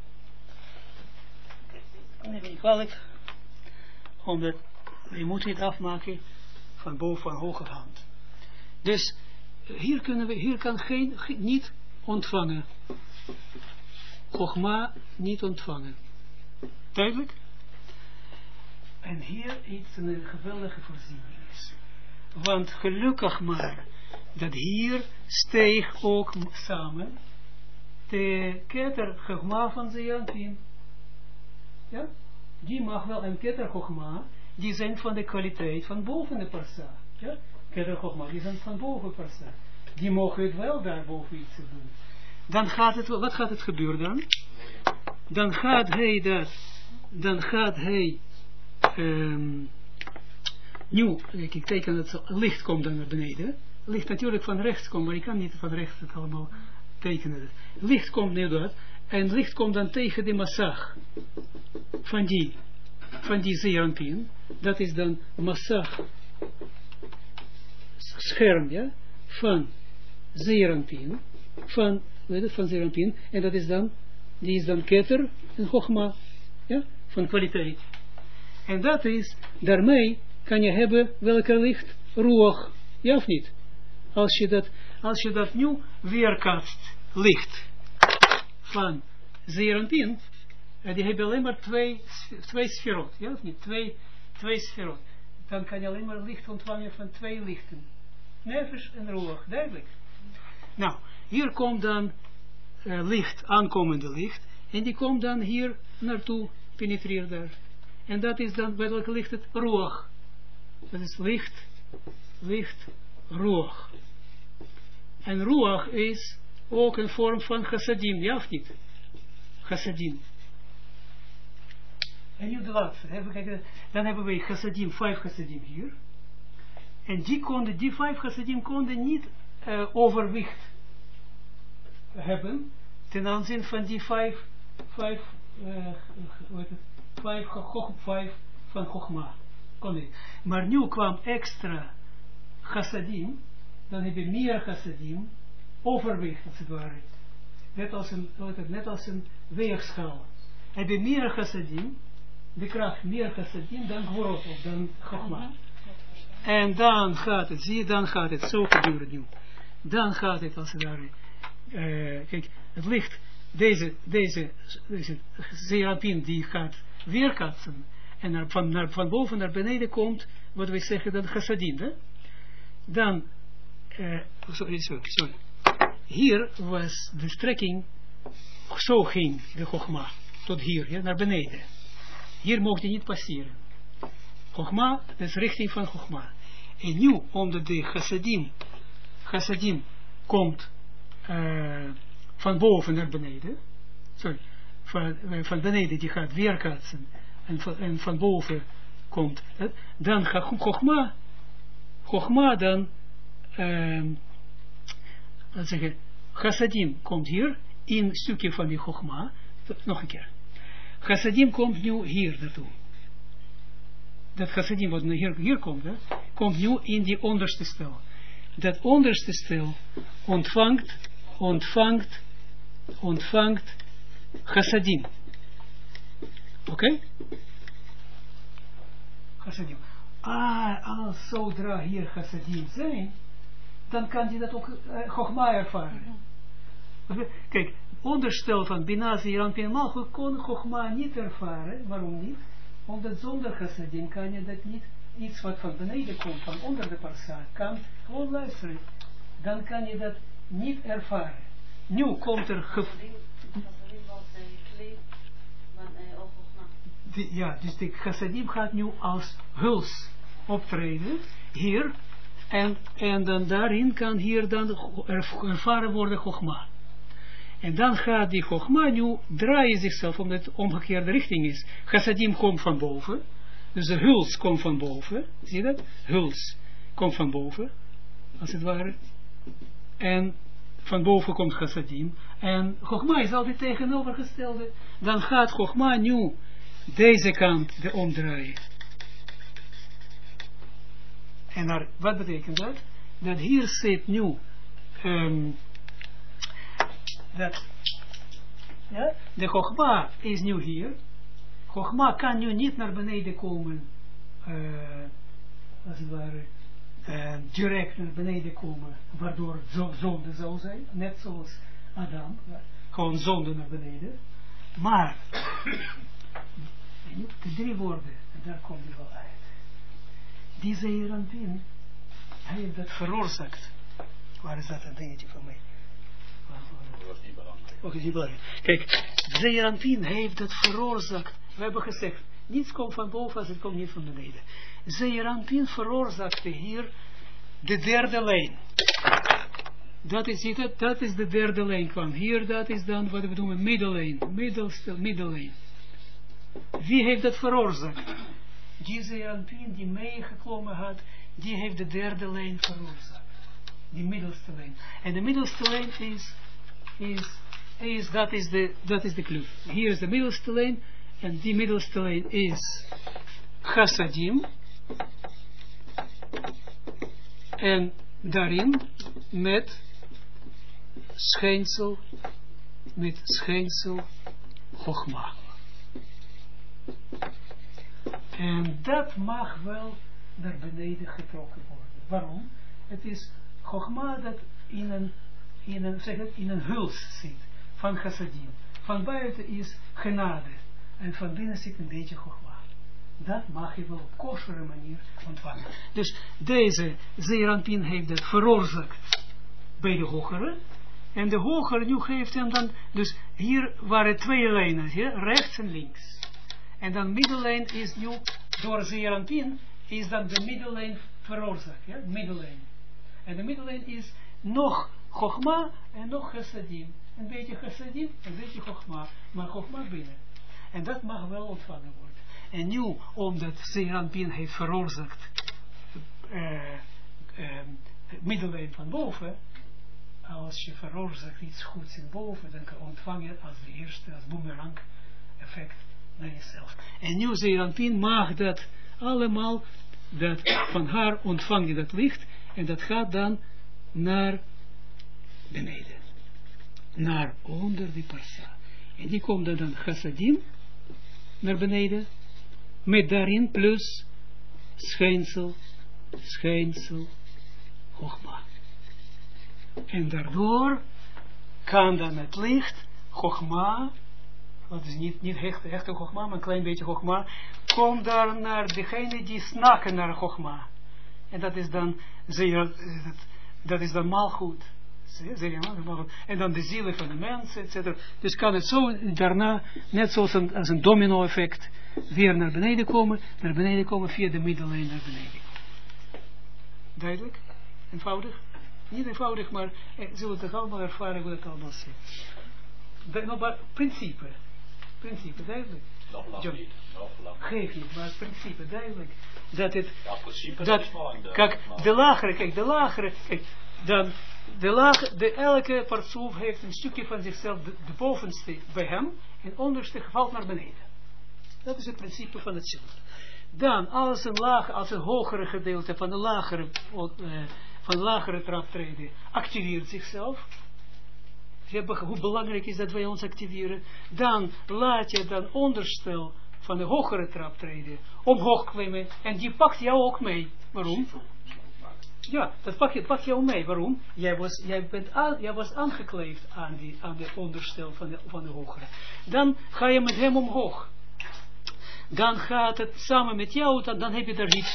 Neem je niet kwalijk. Omdat je moet het afmaken van boven van hoge hand. Dus hier kan niet ontvangen. Chogma niet ontvangen. Duidelijk? En hier iets een geweldige voorziening is. Want gelukkig maar, dat hier steeg ook samen de keter Chogma van Zeeranpien. Ja? Die mag wel een keter Chogma, die zijn van de kwaliteit van boven de parsa. Ja? Keter Chogma, die zijn van boven parsa. Die mogen het wel daarboven iets doen. Dan gaat het, wat gaat het gebeuren dan? Dan gaat hij nu, ik teken dat licht komt dan naar beneden. Licht natuurlijk van rechts komt, maar ik kan niet van rechts het allemaal tekenen. Licht komt nu dat, en licht komt dan tegen de massag van die Zeeranpien. Dat is dan massag scherm, ja, van Zeeranpien, van Zeeranpien, en dat is dan, die is dan keter en Chogma, ja, van kwaliteit. En dat is, daarmee kan je hebben welke licht, ruach, ja of niet? Als je dat nu weerkaatst, licht, van Zeeranpien, die hebben alleen maar twee sferot, ja of niet? Twee sferot. Dan kan je alleen maar licht ontvangen van twee lichten. Nefesh en ruach, duidelijk. Nou, hier komt dan licht, aankomende licht, en die komt dan hier naartoe, penetreert daar. En dat is dan, bij welke licht het ruach. Dat is licht, ruach. En ruach is ook een vorm van chassadim, ja of niet? Chassadim. En nu de laatste, dan hebben we chassadim, 5 chassadim hier. En die 5 chassadim konden niet overwicht hebben ten aanzien van die 5 van Chogma. Kon niet. Maar nu kwam extra chassadim, dan heb je meer chassadim, overwicht als het ware. Net als een weegschaal. Heb je meer chassadim, de kracht meer chassadim dan gvorot of dan Chogma. En dan gaat het, zie je, dan gaat het zo gebeuren nu. Dan gaat het als het ware. Kijk, het licht, deze Zeeranpien die gaat weerkaatsen. En van boven naar beneden komt, wat wij zeggen, dan chassadim. Hè? Dan, sorry. Hier was de strekking, zo ging de Chogma, tot hier, ja, naar beneden. Hier mocht hij niet passeren. Chogma, dat is richting van Chogma. En nu, omdat de chassadim komt van boven naar beneden, van beneden die gaat weerkaatsen, en van boven komt, dan gaat Chogma dan, laten zeggen, chassadim komt hier, in een stukje van die Chogma, nog een keer. Chassadim komt nu hier naartoe. Dat chassadim wat hier komt, hè, komt nu in die onderste stel. Dat onderste stel ontvangt chassadim. Oké? Chassadim. Als zodra hier chassadim zijn, dan kan hij dat ook Chogma ervaren. Kijk, onderstel van Bina Zeeranpien Malchut kon Chogma niet ervaren. Waarom niet? Omdat zonder chassadim kan je dat niet, iets wat van beneden komt, van onder de parsa, kan gewoon luisteren. Dan kan je dat niet ervaren. Nu komt er ja, dus de chassadim gaat nu als huls optreden, hier, en dan daarin kan hier dan ervaren worden Chogma. En dan gaat die Chogma nu draaien zichzelf, omdat het omgekeerde richting is. Chassadim komt van boven, dus de huls komt van boven, zie je dat? Huls komt van boven, als het ware. En van boven komt chassadim. En Chogma is altijd tegenovergestelde. Dan gaat Chogma nu deze kant de omdraaien. En wat betekent dat? Dat hier zit nu de Chogma is nu hier. Chogma kan nu niet naar beneden komen, als het ware, direct naar beneden komen, waardoor het zonde zou zijn, net zoals Adam. gewoon zonde naar beneden. Maar, de 3 woorden, en daar komt hij wel uit. Die Zeeranpin, hij heeft dat veroorzaakt. Waar is dat een dingetje van mij? Dat was niet belangrijk. Oké, niet belangrijk. Kijk, Zeeranpin heeft dat veroorzaakt. We hebben gezegd, niets komt van boven als het komt niet van beneden. Zeeranpin veroorzaakte hier de 3e lijn. Dat is de 3e lijn kwam. Hier, dat is dan wat we doen, middellijn. Middellijn. Wie heeft dat veroorzaakt? Die Zeeranpin die meegeklommen had, die heeft de 3e lijn veroorzaakt. Die middelste lijn. En de middelste lijn dat is de kluf. Hier is de middelste lijn, en die middelste lijn is chassadim. En daarin met schijnsel Chogma. En dat mag wel naar beneden getrokken worden. Waarom? Het is Chogma dat in een huls zit van chassadim. Van buiten is genade en van binnen zit een beetje Chogma. Dat mag je wel op kosheren manier ontvangen. Dus deze Zeeranpin heeft het veroorzaakt bij de hogere. En de hogere nu geeft hem dan, dus hier waren 2 lijnen, rechts en links. En dan middellijn is nu, door Zeeranpin, is dan de middellijn veroorzaakt. Middellijn. En de middellijn is nog Chogma en nog chassadim. Een beetje chassadim, een beetje Chogma. Maar Chogma binnen. En dat mag wel ontvangen worden. En nu, omdat Zeeranpin heeft veroorzaakt middellijn van boven, als je veroorzaakt iets goeds in boven, dan ontvang je als de eerste, als boemerang effect naar jezelf. En nu Zeeranpin mag dat allemaal, dat van haar ontvang je dat licht, en dat gaat dan naar beneden. Naar onder die parsa. En die komt dan chassadim naar beneden, met daarin plus schijnsel Chogma. En daardoor kan dan het licht Chogma, dat is niet echte Chogma, maar een klein beetje Chogma, komt daar naar degene die snakken naar Chogma. En dat is dan malgoed. En dan de zielen van de mensen, etc. Dus kan het zo daarna, net zoals als een domino effect, weer naar beneden komen via de middellijn naar beneden. Duidelijk? Eenvoudig? Niet eenvoudig, maar zullen het allemaal ervaren hoe het allemaal zit. Maar principe, duidelijk. Nog lang niet. Geef niet, maar het principe, duidelijk. Dat het, ja, principe dat, kijk, de lagere, dan elke partsoef heeft een stukje van zichzelf, de bovenste bij hem, en het onderste valt naar beneden. Dat is het principe van het zilver. Dan, als een hogere gedeelte van de lagere traptreden activeert zichzelf, hoe belangrijk is dat wij ons activeren, dan laat je dan onderstel van de hogere traptreden omhoog klimmen, en die pakt jou ook mee. Waarom? Ja, dat pakt jou mee. Waarom? Jij was aangekleefd aan de onderstel van de hogere. Dan ga je met hem omhoog. Dan gaat het samen met jou, dan heb je daar die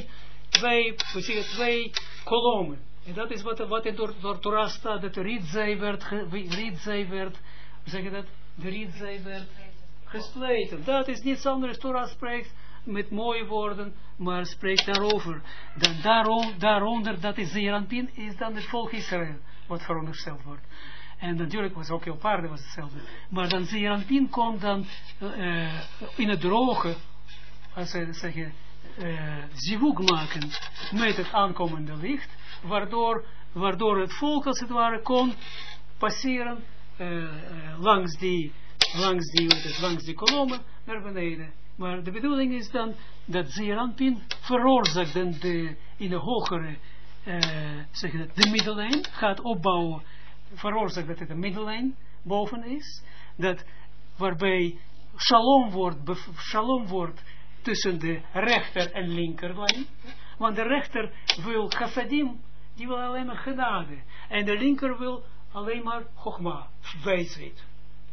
twee kolommen. En dat is wat er door Torah staat, dat de rietzij werd, de rietzij werd gespleten. Dat is niets anders. Torah spreekt met mooie woorden, maar spreekt daarover. Dan daaronder, dat is Zeeranpin, is dan het volk Israël, wat verondersteld wordt. En natuurlijk was ook heel paarden was hetzelfde. Maar dan Zeeranpin komt dan in het droge, als ze zeggen, zivug maken met het aankomende licht, waardoor het volk als het ware kon passeren langs die kolommen naar beneden. Maar de bedoeling is dan dat Zeeranpin veroorzaakt in de hogere, de middellijn gaat opbouwen, veroorzaakt dat het de middellijn boven is, dat waarbij shalom wordt tussen de rechter en linkerlijn, want de rechter wil chassadim, die wil alleen maar genade, en de linker wil alleen maar chogma, wijsheid.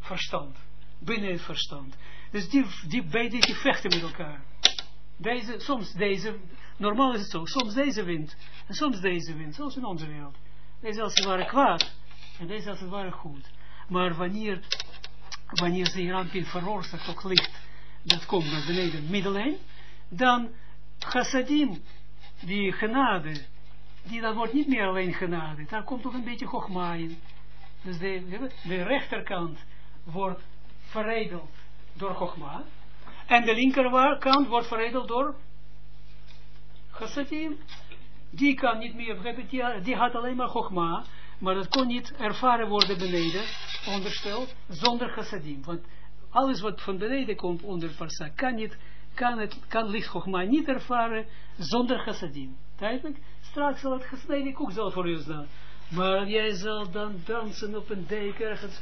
verstand. Binnen het verstand. Dus die beide vechten met elkaar. Soms deze, normaal is het zo, soms deze wint. En soms deze wint, zoals in onze wereld. Deze als het ware kwaad. En deze als het ware goed. Maar wanneer ze Rampin veroorzaakt, ook licht, dat komt naar beneden, middellijn, dan chassadim, die genade, dat wordt niet meer alleen genade, daar komt ook een beetje chogma in. Dus de rechterkant wordt veredeld door chogma, en de linkerkant wordt veredeld door chassadim. Die kan niet meer, die had alleen maar chogma, maar dat kon niet ervaren worden beneden, ondersteld, zonder chassadim. Want alles wat van beneden komt onder parsa, kan licht chogma niet ervaren zonder chassadim. Duidelijk? Straks zal het gesneden koek zal voor u staan. Maar jij zal dan dansen op een dijk ergens.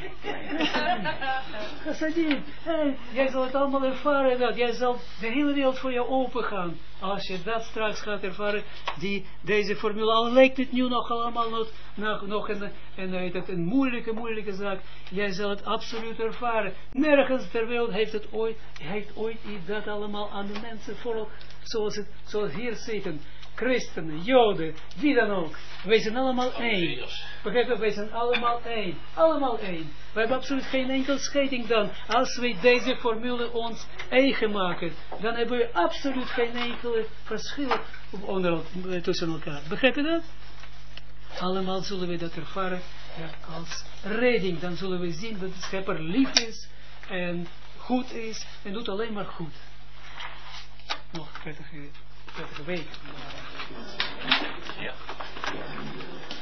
Chassadim. Hey, jij zal het allemaal ervaren. Dat. Jij zal de hele wereld voor je open gaan. Als je dat straks gaat ervaren. Deze formule. Al lijkt het nu nog allemaal nog een moeilijke zaak. Jij zal het absoluut ervaren. Nergens ter wereld heeft ooit dat allemaal aan de mensen voor. Zoals hier zitten. Christenen, Joden, wie dan ook. Wij zijn allemaal één. Begrijp je? Wij zijn allemaal één. Allemaal één. We hebben absoluut geen enkel scheiding dan. Als we deze formule ons eigen maken, dan hebben we absoluut geen enkele verschil tussen elkaar. Begrijp je dat? Allemaal zullen we dat ervaren als redding. Dan zullen we zien dat de schepper lief is en goed is en doet alleen maar goed. Nog prettige week. Ja.